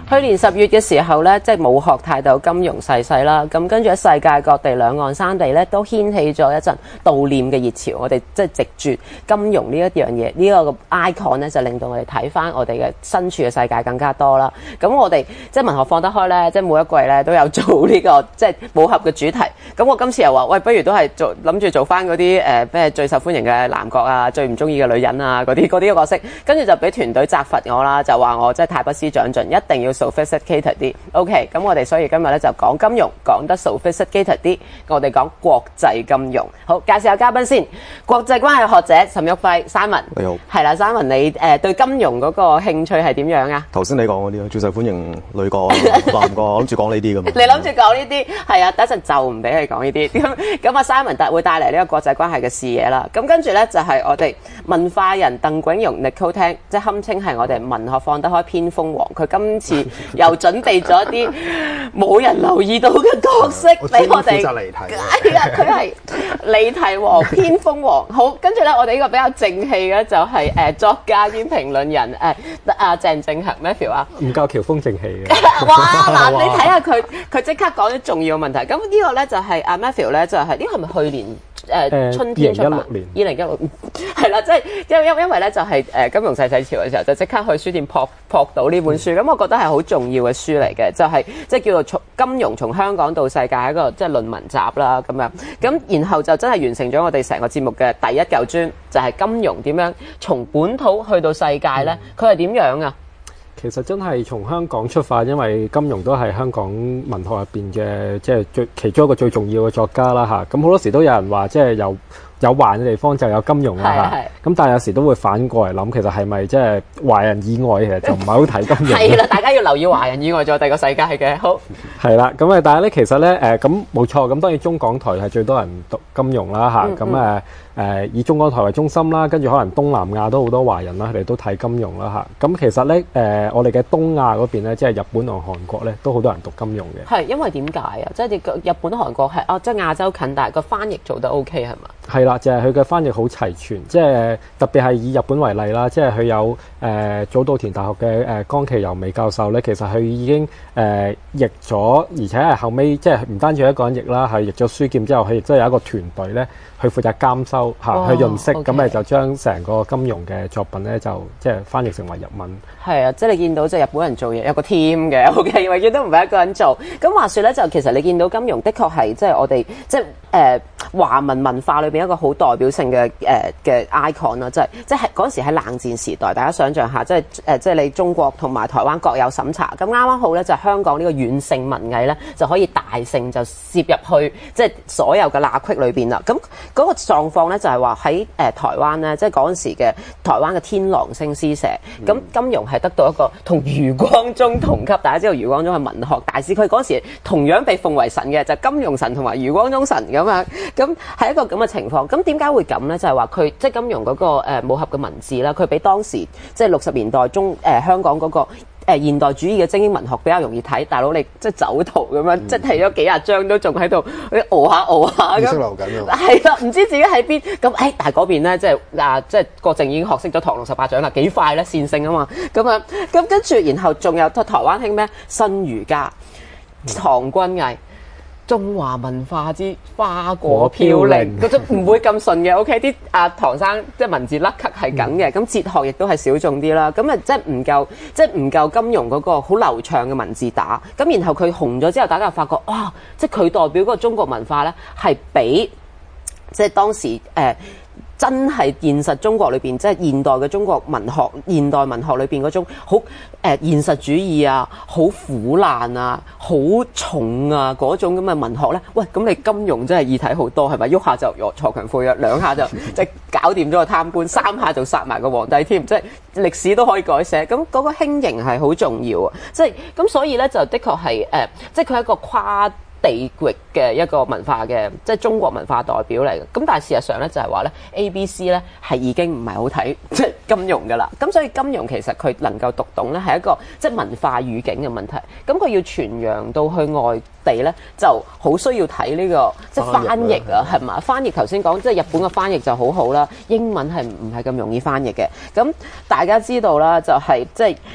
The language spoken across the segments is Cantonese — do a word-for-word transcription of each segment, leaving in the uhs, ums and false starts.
去年十月嘅時候咧，即係武學泰斗金庸逝世啦。咁跟住喺世界各地兩岸三地咧，都掀起咗一陣悼念嘅熱潮。我哋即係藉住金庸呢一樣嘢，呢、這個 icon 咧，就令到我哋睇翻我哋嘅身處嘅世界更加多啦。咁我哋即係文學放得開咧，即係每一季咧都有做呢、這個即係武俠嘅主題。咁我今次又話，喂，不如都係做諗住做翻嗰啲誒咩最受歡迎嘅男角啊，最唔中意嘅女人啊，嗰啲嗰啲角色。跟住就俾團隊責罰我啦，就話我即係太不思長進，一定要 sophisticated 啲。OK， 咁我哋所以今日咧就講金庸，講得 sophisticated 啲。我哋講國際金融。好，介紹下嘉賓先。國際關係學者岑毓輝 Simon。 你好。 係啦 ，Simon，你誒、呃、對金融嗰個興趣係點樣啊？ 頭先你講嗰啲最受歡迎女角、男角，我諗住講呢啲㗎嘛。 你諗住講呢啲係啊？等陣就唔俾你講呢啲。咁咁啊，Simon 帶會帶嚟呢個國際關係嘅視野啦。咁跟住咧就係、是、我哋文化人鄧炯容 Nicole Tang，即係堪稱係我哋文學放得開偏鋒王。佢今次又準備咗一啲冇人留意到嘅角色俾我哋。 我離題。 係啊，佢係離題王、偏鋒王。好，跟住咧，我哋呢個比較正氣嘅就係、是、誒、呃、作家兼評論人誒阿鄭正恒 Matthew 啊。 唔夠喬峰正氣嘅。 哇！嗱，你睇下佢，佢即刻講啲重要嘅問題。咁呢個咧就係阿 Matthew 咧，就係呢個係咪去年？誒、呃、春天出版，二零一六年係啦，即係因因因為咧就係、是、誒金融逝世潮嘅時候，就即刻去書店撲撲到呢本書，咁、嗯、我覺得係好重要嘅書嚟嘅，就係、是、即係叫做從金融從香港到世界係一個即係論文集啦咁樣，咁然後就真係完成咗我哋成個節目嘅第一嚿磚，就係、是、金融點樣從本土去到世界咧，佢係點樣啊？ 其實真係從香港出發，因為金庸都係香港文學入邊嘅即係最其中一個最重要嘅作家啦嚇。咁好多時都有人話，即係有有華人嘅地方就有金庸啦嚇。咁但係有時都會反過嚟諗，其實係咪即係華人以外其實就唔係好睇金庸？係啦，大家要留意華人以外仲有第二個世界嘅。好係啦，咁誒，但係咧其實咧誒咁冇錯，咁當然中港台係最多人讀金庸啦嚇。咁誒誒以中港台為中心啦，跟住可能東南亞都好多華人啦，佢哋都睇金庸啦嚇。咁其實咧誒。呃我哋嘅東亞嗰邊咧，即係日本同韓國咧，都好多人讀金庸嘅。係因為點解啊？即係日本、韓國係啊，即係亞洲近，但係個翻譯做得 OK 係嘛？係啦，就係佢嘅翻譯好齊全，即係特別係以日本為例啦，即係佢有誒、呃、早稻田大學嘅誒、呃、岡崎由美教授咧，其實佢已經誒、呃、譯咗，而且係後尾即係唔單止一個人譯啦，係譯咗書劍之後，佢亦都有一個團隊咧去負責監修嚇、哦，去潤色，咁咪、okay. 就將成個金庸嘅作品咧就即係翻譯成為日文。係啊，即係你見到即係日本人做嘢有個 team 嘅 ，OK， 永遠都唔係一個人做。咁話說咧，就其實你見到金庸的確係即係我哋即係誒華文文化裏邊一個好代表性嘅誒嘅 icon 啦，即係即係嗰陣時喺冷戰時代，大家想象下，即係誒即係你中國同埋台灣各有審查，咁啱啱好咧就係香港呢個軟性文藝咧就可以大勝就攝入去即係所有嘅罅隙裏邊啦。咁嗰個狀況咧就係話喺誒台灣咧，即係嗰陣時嘅台灣嘅天狼星詩社，咁、嗯、金庸係得到一個同余光中同級，大家知道余光中係文學大師，佢嗰時同樣被奉為神嘅，就係、金庸神同埋余光中神咁樣，咁係一個咁嘅情況。咁點解會咁咧？就係話佢即係金庸嗰、嗰個誒、呃、武俠嘅文字啦，佢比當時即係六十年代中誒、呃、香港嗰、嗰個。誒現代主義嘅精英文學比較容易睇，大佬你即係走圖咁樣，嗯、即係睇咗幾廿章都仲喺度熬下熬下咁， 流緊啊！ 係啦，唔知自己喺邊咁誒？但係嗰邊咧，即係嗱，即係郭靖已經學識咗唐六十八掌啦，幾快咧，線性啊嘛，咁啊，咁跟住然後仲有台灣興咩？新儒家、唐君毅。中華文化之花果飄零，嗰種唔會咁順嘅。OK， 啲阿唐生即係文字甩咳係緊嘅，咁、嗯、哲學亦都係小眾啲啦。咁啊，即係唔夠，即係唔夠金庸嗰個好流暢嘅文字打。咁然後佢紅咗之後，大家就發覺哇，即係佢代表嗰個中國文化咧，係比即係當時誒。呃真係現實中國裏邊，即係現代嘅中國文學、現代文學裏邊嗰種好誒、呃、現實主義啊、好苦難啊、好重啊嗰種咁嘅文學咧。喂，咁你金庸真係易睇好多係咪？喐下就鋤強扶弱，兩下就即係搞掂咗個貪官，三下就殺埋個皇帝添，即係歷史都可以改寫。咁嗰個輕盈係好重要啊！即係咁，所以咧就的確係誒、呃，即係佢係一個跨地域嘅一個文化嘅，即係中國文化代表嚟嘅。咁但係事實上咧，就係話咧 A B C 咧係已經唔係好睇即係金庸㗎啦。咁所以金庸其實佢能夠讀懂咧係一個即係文化語境嘅問題。咁佢要傳揚到去外地咧，就好需要睇呢個即係翻譯啊，係嘛？翻譯頭先講即係日本嘅翻譯就好好啦，英文係唔係咁容易翻譯嘅。咁大家知道啦，就係即係。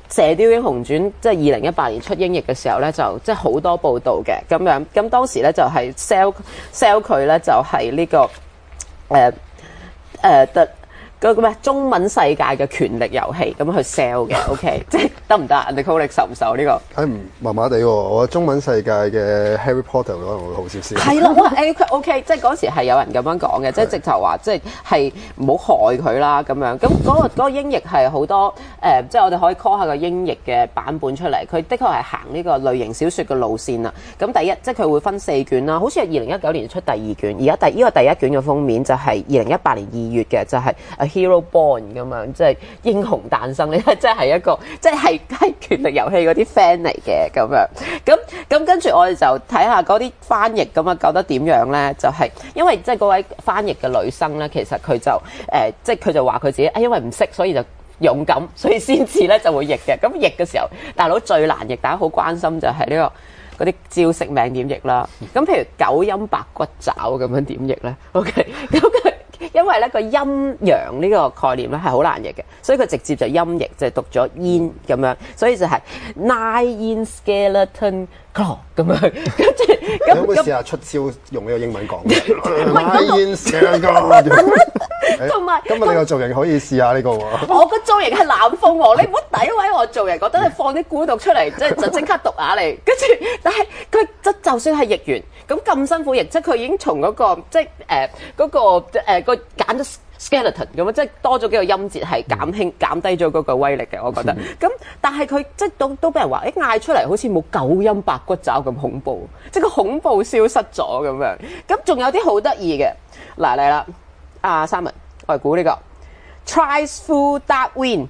射雕英雄傳即係二零一八年出英譯嘅時候咧，就即係好多報道嘅咁樣。咁當時咧就係 sell sell 佢咧就係呢、這個誒誒特嗰個咩中文世界嘅權力遊戲咁去 sell 嘅。OK， 即係得唔得啊？Nicole，你受唔受呢個？ 誒唔麻麻地喎，我中文世界嘅 Harry Potter 可能會好少少。 係啦，哇誒 OK， 即係嗰時係有人咁樣講嘅，即係直頭話即係係唔好害佢啦咁樣。咁嗰、嗰個嗰個英譯係好多誒、呃，即係我哋可以 call 下個英譯嘅版本出嚟。佢的確係行呢個類型小説嘅路線啦。咁第一即係佢會分四卷啦，好似係二零一九年出第二卷，而家第呢、呢個第一卷嘅封面就係二零一八年二月嘅，就係、是、Hero Born 咁樣，即係英雄誕生。你睇，即係一個即係係權力遊戲嗰啲 fan 嚟嘅咁樣。咁咁跟住我哋就睇下嗰啲翻譯咁啊，覺得點樣咧？就係、是、因為即係嗰位翻譯嘅女生咧，其實佢就誒、呃，即係佢就話佢自己，因為唔識，所以就勇敢，所以先至咧就會譯嘅。咁譯嘅時候，大佬最難譯，大家好關心就係呢、這個嗰啲招式名點譯啦。咁譬如九陰白骨爪咁樣點譯咧 ？OK， 咁佢。因為咧個陰陽呢個概念咧係好難譯嘅，所以佢直接就陰譯就係、讀咗煙咁樣，所以就係 nine in skeleton claw 咁樣，跟住咁。 你可唔可以試下出招用呢個英文講？nine in skeleton claw。同埋今日你個造型可以試下呢個喎。 我個造型係南風喎，你唔好詆毀我造型，覺得你放啲古讀出嚟，即係就即刻讀下嚟。跟住，但係佢就就算係譯完，咁咁辛苦譯，即係佢已經從嗰、嗰個即係誒嗰個誒、呃、個揀咗 skeleton 咁樣，即係多咗幾個音節，係減輕減低咗嗰個威力嘅，我覺得。咁但係佢即係都都俾人話，誒嗌出嚟好似冇九陰白骨爪咁恐怖，即係個恐怖消失咗咁樣。咁仲有啲好得意嘅，嗱嚟啦。阿三文，我嚟估呢個 Tries through dark wind，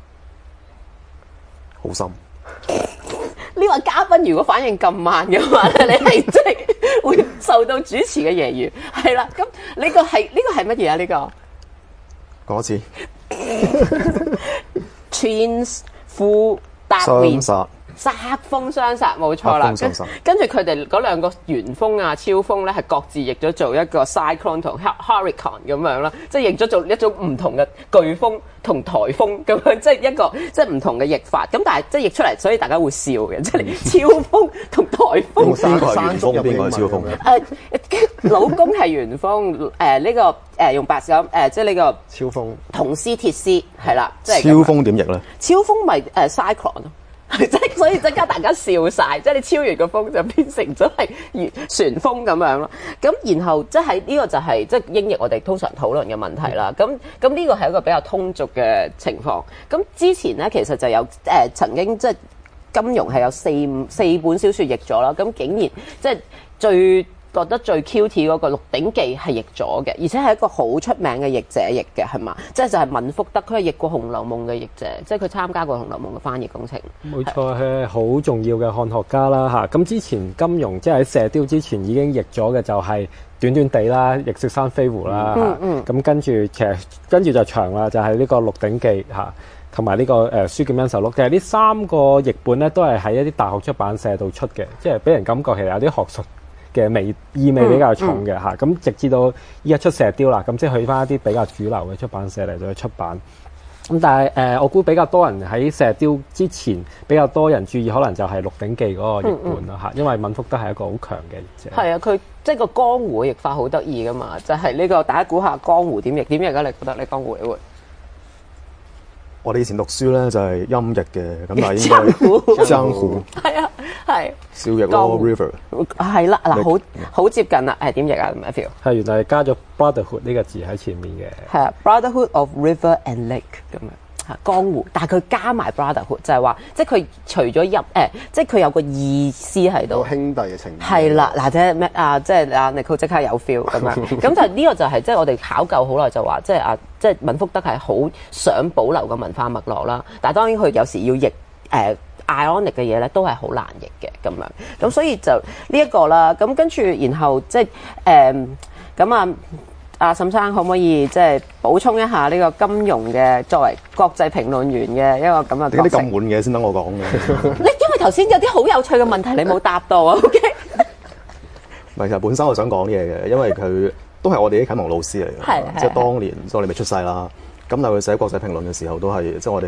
好深。 呢個嘉賓如果反應咁慢嘅話咧，你係即係會受到主持嘅揶揄。係啦，咁呢個係呢、呢個係乜嘢啊？呢、呢個講一次。 Tries through dark wind。 雙殺。 殺風雙殺冇錯啦，跟跟住佢哋嗰兩個旋風啊、超風咧，係各自譯咗做一個 cyclone 同 hurricane 咁樣啦，即係譯咗做一種唔同嘅颶風同颱風咁樣，即係一個即係唔同嘅譯法。咁但係即係譯出嚟，所以大家會笑嘅，即係超風同颱風。 邊個係旋風？邊個係超風？ 誒，老公係旋風，誒、呃、呢、這個誒、呃、用白手誒，即係呢個超風。銅絲鐵絲係啦，即係超風點譯咧？ 超風咪誒 cyclone 咯。即係所以即刻大家笑晒，即係你超完個風就變成咗係旋風咁樣咯。咁然後即係呢個就係即係英譯我哋通常討論嘅問題啦。咁咁呢個係一個比較通俗嘅情況。咁之前咧其實就有誒、呃、曾經即係金庸係有四四本小説譯咗啦。咁竟然即係最覺得最 cute 嗰個《鹿鼎記》係譯咗嘅，而且係一個好出名嘅譯者譯嘅，係嘛？即係就係文福德，佢係譯過《紅樓夢》嘅譯者，即係佢參加過《紅樓夢》嘅翻譯工程。 冇錯，係好重要嘅漢學家啦嚇。咁之前金庸即係喺《射雕》之前已經譯咗嘅就係短短地啦，《逆雪山飛狐》啦嚇。咁、嗯嗯、跟住其實跟住就長啦，就係、是、呢個《鹿鼎記》嚇，同埋呢個誒《書劍恩仇錄》。其實呢三個譯本咧都係喺一啲大學出版社度出嘅，即係俾人感覺其實有啲學術嘅味意味比較重嘅嚇，咁、嗯嗯、直至到依家出射雕啦，咁即係去翻一啲比較主流嘅出版社嚟到去出版。咁但係誒、呃，我估比較多人喺射雕之前比較多人注意，可能就係《鹿鼎記》嗰個譯本啦嚇，嗯嗯因為敏福德係一個好強嘅譯者。係啊，佢即係個江湖譯法好得意噶嘛，就係、是、呢、這個大家估下江湖點譯？點譯啊？你覺得你江湖你會？ 我哋以前讀書咧就係音譯嘅，咁但係應該江湖係啊係小譯咯 river 係啦嗱，好好接近啦，係點譯啊 Matthew？ 係原來係加咗 brotherhood 呢個字喺前面嘅， 係啊 brotherhood of river and lake 咁樣嚇江湖，但係佢加埋 brotherhood 就係話，即係佢除咗入誒，即係佢有個意思喺度， 有兄弟嘅情誼係啦嗱，即係咩啊？即係阿 Nicole 即刻有 feel 咁樣，咁就呢個就係即係我哋考究好耐就話，即係啊。即係敏福德係好想保留個文化脈絡啦，但係當然佢有時要譯誒、呃、ironic 嘅嘢咧，都係好難譯嘅咁樣。咁所以就呢一個啦。咁跟住然後即係誒咁啊，阿沈生可唔可以即係補充一下呢個金庸嘅作為國際評論員嘅一個咁嘅角色？ 啲咁悶嘅先等我講嘅。 你因為頭先有啲好有趣嘅問題，你冇答到啊。OK。 唔係，其實本身我想講啲嘢嘅，因為佢。都係我哋啲啟蒙老師嚟嘅，即係當年，即係我哋未出世啦。咁但係佢寫國際評論嘅時候，都係即係我哋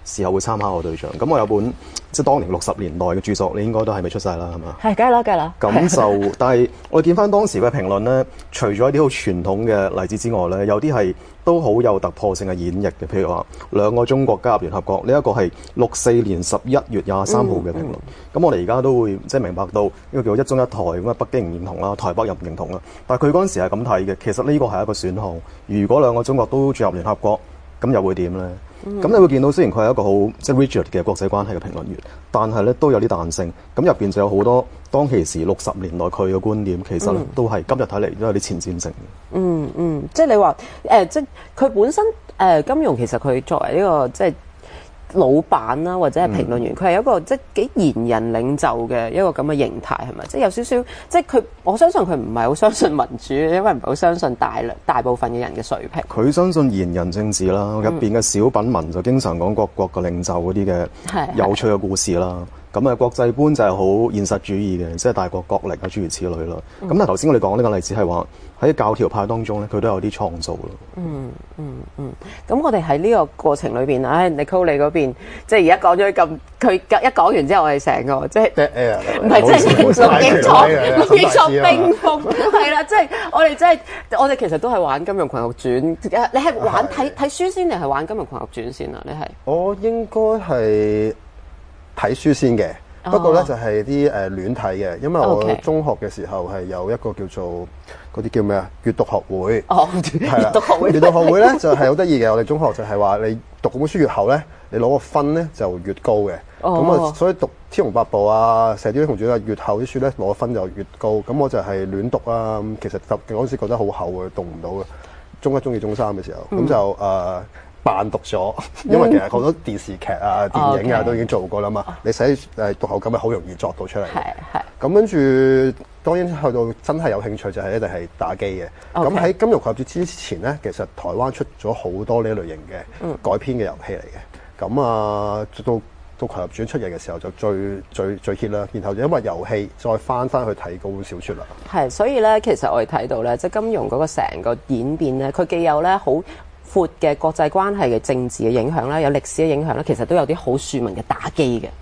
時候會參考嘅對象。咁我有本即係當年六十年代嘅著作，你應該都係未出世啦，係嘛？ 係，梗係啦，梗係啦。 咁就，但係我哋見翻當時嘅評論咧，除咗一啲好傳統嘅例子之外咧，有啲係都好有突破性嘅演繹嘅。譬如話兩個中國加入聯合國，呢、這、一個係六四年十一月廿三號嘅評論。咁、嗯嗯、我哋而家都會即係明白到呢個叫一中一台咁啊，北京唔認同啦，台北又唔認同啦。但係佢嗰陣時係咁睇嘅，其實呢個係一個選項。如果兩個中國都進入聯合國，咁又會點咧？咁、嗯、你會見到，雖然佢係一個好即係 rigid 嘅國際關係嘅評論員，但係咧都有啲彈性。咁入邊就有好多當其時六十年代佢嘅觀念，其實咧、嗯、都係今日睇嚟都有啲前瞻性。嗯嗯，即係你話誒、呃，即係佢本身誒、呃、金庸其實佢作為呢、這個即係老闆啦，或者係評論員，佢係、嗯、一個即係幾賢人領袖嘅一個咁嘅形態，係咪？即係有少少，即係佢我相信佢唔係好相信民主，因為唔係好相信大量大部分嘅人嘅水平。 佢相信賢人政治啦，入邊嘅小品文就經常講各國嘅領袖嗰啲嘅有趣嘅故事啦。咁啊，國際觀就係好現實主義嘅，即係大國角力啊，諸如此類啦。咁、嗯、但係頭先我哋講呢個例子係話喺教條派當中咧，佢都有啲創造咯。 嗯嗯嗯。咁我哋喺呢個過程裏邊，唉，Nicole你嗰邊，即係而家講咗咁，佢一講完之後，我哋成個即係唔係即係錄影廠錄影廠冰封，係啦，即係我哋即係我哋其實都係玩《金庸群俠傳》。你係玩睇睇書先定係玩《金庸群俠傳》先啊？你係我應該係睇書先嘅，不過咧就係啲誒亂睇嘅，因為我中學嘅時候係有一個叫做嗰啲叫咩啊閱讀學會， 哦， 係啦， 閱讀學會， 閱讀學會咧就係好得意嘅。我哋中學就係話你讀嗰本書越後咧，你攞個分咧就越高嘅。咁啊，所以讀《天龍八部》啊，《射雕英雄傳》啊，越後啲書咧攞個分就越高。咁我就係亂讀啦。咁其實嗰陣時覺得好厚嘅，讀唔到嘅。中一、中二、中三嘅時候，咁、嗯、就誒。呃扮讀咗，因為其實好多電視劇啊、嗯、電影啊 okay. 都已經做過啦嘛。哦、你寫誒讀後感咪好容易作到出嚟。係係。咁跟住，當然去到真係有興趣就係一定係打機嘅。咁喺、okay. 金庸群俠傳之前咧，其實台灣出咗好多呢類型嘅改編嘅遊戲嚟嘅。咁、嗯、啊，到到群俠傳出嚟嘅時候就最最最 hit 啦。然後就因為遊戲再翻翻去睇嗰本小説啦。係， 所以咧，其實我哋睇到咧，即係金庸嗰個成個演變咧，佢既有咧好闊嘅國際關係嘅政治嘅影響啦，有歷史嘅影響啦，其實都有啲好庶民嘅打機嘅。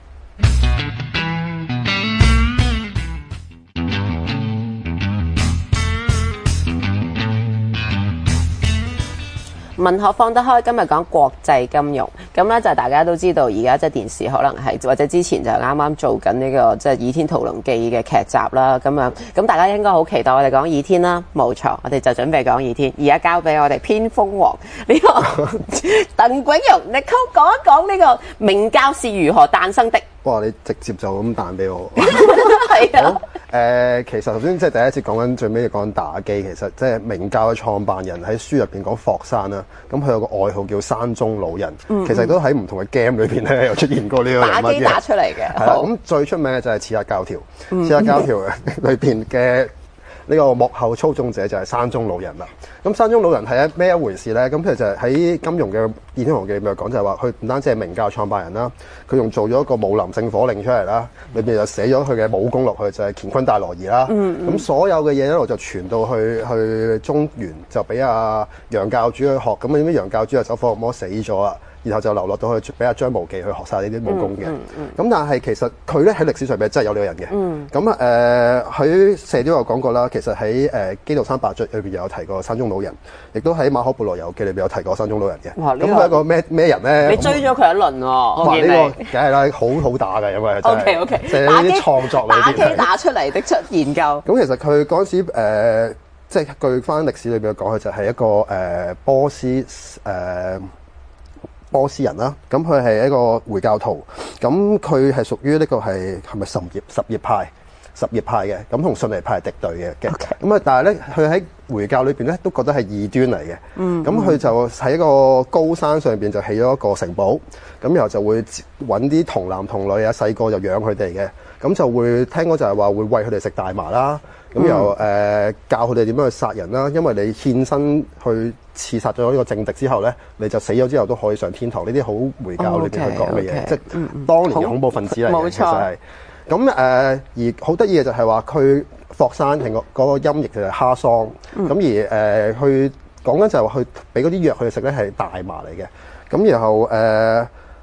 文學放得開，今日講國際金融，咁咧就大家都知道，而家即係電視可能係或者之前就啱啱做緊呢個即係《倚天屠龍記》嘅劇集啦，咁樣咁大家應該好期待我哋講倚天啦，冇錯，我哋就準備講倚天，而家交俾我哋偏鋒王呢個鄧炳榮，Nicole講一講呢個明教是如何誕生的。 哇！你直接就咁彈俾我。 係啊。 誒、呃，其實頭先即係第一節講緊最尾講打機，其實即係明教嘅創辦人喺書入邊講霍山啦。咁佢有個外號叫山中老人，嗯嗯其實都喺唔同嘅 game 裏邊咧有出現過呢個人物嘅。 打機打出嚟嘅。係啦， 咁最出名嘅就係《刺客教條》，《刺客教條》裏邊嘅呢個幕後操縱者就係山中老人啦。咁山中老人係一咩一回事咧？咁佢就係喺金庸嘅《倚天屠龍記》裏面講就係話，佢唔單止係明教創辦人啦，佢仲做咗一個武林聖火令出嚟啦，裏邊就寫咗佢嘅武功落去，就係、是、乾坤大挪移啦。咁、嗯嗯、所有嘅嘢一路就傳到去去中原，就俾阿楊教主去學。咁點解楊教主就走火入魔死咗啊？然後就流落到去俾阿張無忌去學晒呢啲武功嘅。咁、嗯嗯嗯、但係其實佢咧喺歷史上邊真係有呢個人嘅。咁啊誒，喺射雕有講過啦。其實喺誒《基督山伯爵》裏邊有提過山中老人，亦都喺《馬可波羅遊記》裏邊有提過山中老人嘅。咁佢係一個咩咩人咧？ 你追咗佢一輪喎、哦。哇！呢、這個梗係啦，好好打嘅，因為真係。O K O K。即係呢啲創作裏邊。 打機打出嚟的出研究。 咁其實佢嗰陣時、呃、即係據翻歷史裏邊講，佢就係一個誒、呃、波斯誒。呃波斯人啦，咁佢係一個回教徒，咁佢係屬於呢個係係咪什葉什葉派？什葉派嘅，咁同遜尼派係敵對嘅嘅。咁啊，okay. 但係咧，佢喺回教裏邊咧都覺得係異端嚟嘅。嗯，咁佢就喺一個高山上邊就起咗一個城堡，咁然後就會揾啲童男童女啊，細個就養佢哋嘅，咁就會聽講就係話會餵佢哋食大麻啦。咁又誒教佢哋點樣去殺人啦，因為你獻身去刺殺咗呢個政敵之後咧，你就死咗之後都可以上天堂。呢啲好回教裏邊去講嘅嘢，即係當年嘅恐怖分子嚟嘅，其實係。咁誒、呃、而好得意嘅就係話佢霍山係個嗰個音譯就係哈桑，咁、嗯、而誒去講緊就係話佢俾嗰啲藥佢哋食咧係大麻嚟嘅。咁然後誒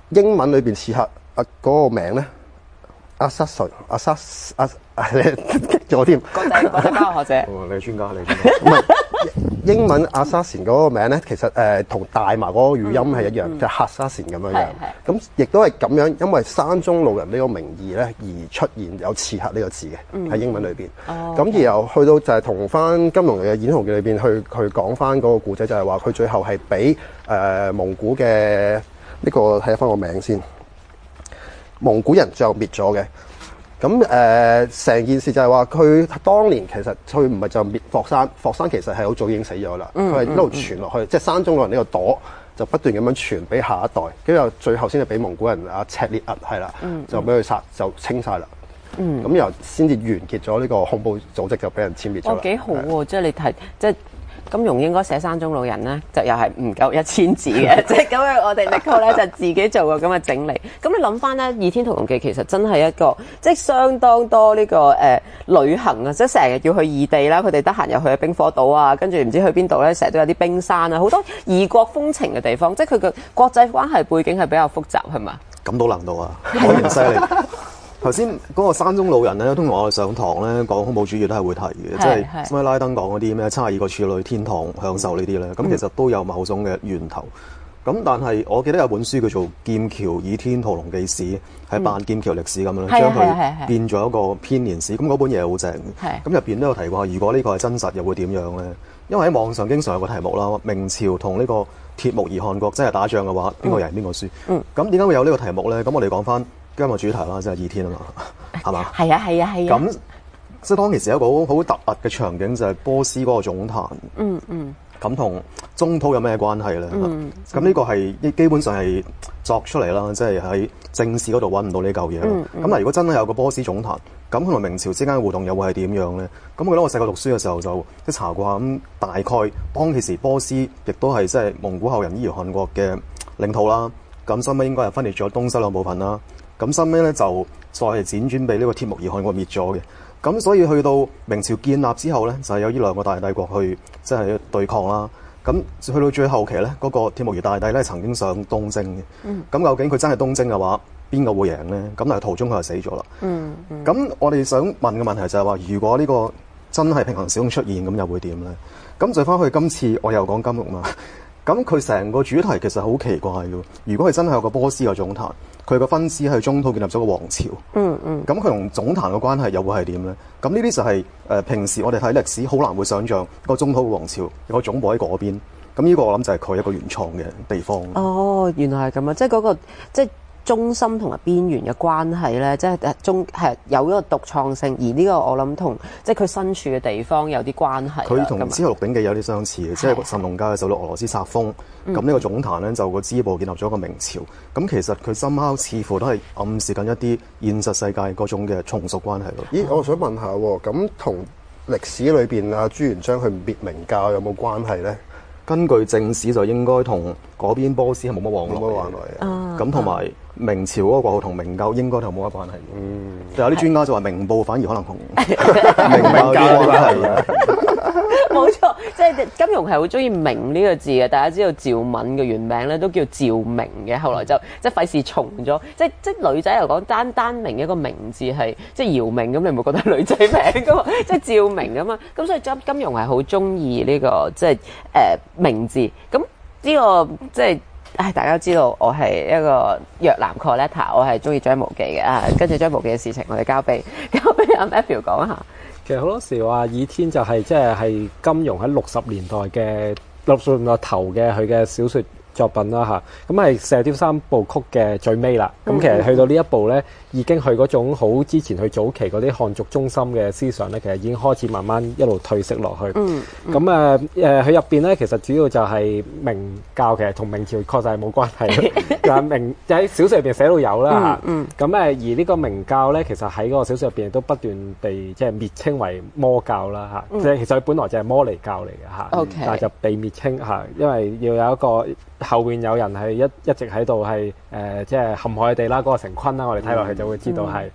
英文裏邊刺客啊嗰個名咧 ，assassin assassin 啊啊你激咗添。 國際國際交流學者。 哦，你係專家，你係專家。 唔係英文 assassin 嗰個名咧，其實誒同大麻嗰個語音係一樣，就係 assassin 咁樣樣。咁亦都係咁樣，因為山中路人呢個名義咧而出現有刺客呢個字嘅喺英文裏邊。咁然後去到就係同翻金庸嘅演雄記裏邊去去講翻嗰個故仔，就係話佢最後係俾誒蒙古嘅呢個睇翻個名先，蒙古人最後滅咗嘅。咁誒成件事就係話佢當年其實佢唔係就滅霍山，霍山其實係好早已經死咗啦。佢係一路傳落去，嗯、即係山中老人呢個朵就不斷咁樣傳俾下一代，跟住最後先至俾蒙古人啊赤烈壓係啦，嗯、就俾佢殺就清晒啦。咁、嗯、然後先至完結咗呢個恐怖組織就俾人殲滅咗啦。 哦，幾好喎、啊！即係你睇即係。金庸應該寫山中老人咧，就又係唔夠一千字嘅，即係咁樣。我哋 Nicole 咧就自己做過咁嘅整理。咁你諗翻咧，《倚天屠龍記》其實真係一個即係相當多呢、這個誒、呃、旅行啊，即係成日要去異地啦。佢哋得閒又去咗冰火島啊，跟住唔知去邊度咧，成日都有啲冰山啊，好多異國風情嘅地方。即係佢嘅國際關係背景係比較複雜，係嘛？ 咁都能到啊，果然犀利。頭先嗰個山中老人咧，通常我哋上堂咧講恐怖主義都係會提嘅，即係斯威拉登講嗰啲咩七十二個處女天堂享受呢啲咧，咁、嗯、其實都有某種嘅源頭。咁但係我記得有本書叫做《劍橋倚天屠龍記史》，係扮劍橋歷史咁樣，將佢變咗一個編年史。咁嗰本嘢好正，咁入邊都有提過，如果呢個係真實，又會點樣咧？因為喺網上經常有個題目啦，明朝同呢個鐵木兒汗國真係打仗嘅話，邊個贏邊個輸？咁點解會有呢個題目咧？咁我哋講翻今日主題啦，即係倚天啊嘛，係嘛？ 係啊係啊係啊！ 咁即係當其時有一個好好突兀嘅場景，就係、是、波斯嗰個總壇。嗯嗯。咁同中土有咩關係咧？咁呢、嗯、個係基本上係作出嚟啦，即係喺正史嗰度揾唔到呢嚿嘢。咁嗱、嗯，嗯、如果真係有個波斯總壇，咁佢同明朝之間嘅互動又會係點樣咧？咁我覺得我細個讀書嘅時候就即係查過下，咁大概當其時波斯亦都係即係蒙古後人伊爾汗國嘅領土啦。咁收尾應該係分裂咗東西兩部分啦。咁收尾咧就再係輾轉被呢個鐵木兒汗國滅咗嘅。咁所以去到明朝建立之後咧，就係、是、有呢兩個大帝國去即係、就是、對抗啦。咁去到最後期咧，嗰、那個鐵木兒大帝咧曾經想東征嘅。咁、嗯、究竟佢真係東征嘅話，邊個會贏咧？咁但係途中佢就死咗啦。咁、嗯嗯、我哋想問嘅問題就係話，如果呢個真係平衡時空出現，咁又會點咧？咁就翻去今次我又講金庸嘛。咁佢成個主題其實好奇怪嘅。如果係真係有個波斯嘅總壇，佢個分支喺中土建立咗個王朝。嗯嗯。咁佢同總壇嘅關係又會係點咧？咁呢啲就係、是、誒、呃、平時我哋睇歷史好難會想像個中土嘅王朝有個總部喺嗰邊。咁呢個我諗就係佢一個原創嘅地方。哦， 原來係咁啊！即係嗰個即係中心同埋邊緣嘅關係咧，即係中係有一個獨創性，而呢個我諗同即係佢身處嘅地方有啲關係。佢同《之後鹿鼎記》有啲相似嘅，即係神農架嘅時候，俄羅斯冊封，咁呢個總壇咧就個支部建立咗個明朝。咁其實佢深刻似乎都係暗示緊一啲現實世界嗰種嘅從屬關係咯。咦，我想問下喎，咁同歷史裏邊阿朱元璋去滅明教有冇關係咧？根據正史就應該同嗰邊波斯係冇乜往來，冇乜往來嘅。咁同埋明朝嗰個國號同明教應該就冇乜關係。嗯，有啲專家就話明報反而可能同明教有關係。冇錯，即係金庸係好中意明呢個字嘅。大家知道趙敏嘅原名咧都叫趙明嘅，後來就即係費事重咗。即係即係女仔嚟講，單單明一個明字係即係姚明咁，你唔會覺得係女仔名噶嘛？即係趙明啊嘛。咁所以金金庸係好中意呢個即係誒。呃名字咁呢、這個即係，唉，大家知道我係一個弱男 collector， 我係中意張無忌嘅啊。跟住張無忌嘅事情，我哋交俾交俾阿 Matthew 講下。其實好多時話倚天就係即係係金庸喺六十年代嘅六十年代頭嘅佢嘅小說作品啦嚇，咁係《射雕三部曲》嘅最尾啦。咁、嗯、其實去到呢一步咧，已經去嗰種好之前去早期嗰啲漢族中心嘅思想咧，其實已經開始慢慢一路退色落去。嗯，咁誒誒，佢入邊咧其實主要就係明教，其實同明朝確實係冇關係。但係明就喺小說入邊寫到有啦嚇。嗯，咁誒而呢個明教咧，其實喺嗰個小說入邊都不斷地即係滅稱為魔教啦嚇。即係、嗯、其實佢本來就係摩尼教嚟嘅嚇。O K，但係就被滅稱嚇，因為要有一個。後邊有人係一一直喺度係誒，即係陷害佢哋啦。嗰、那個成昆啦，我哋睇落去就會知道係。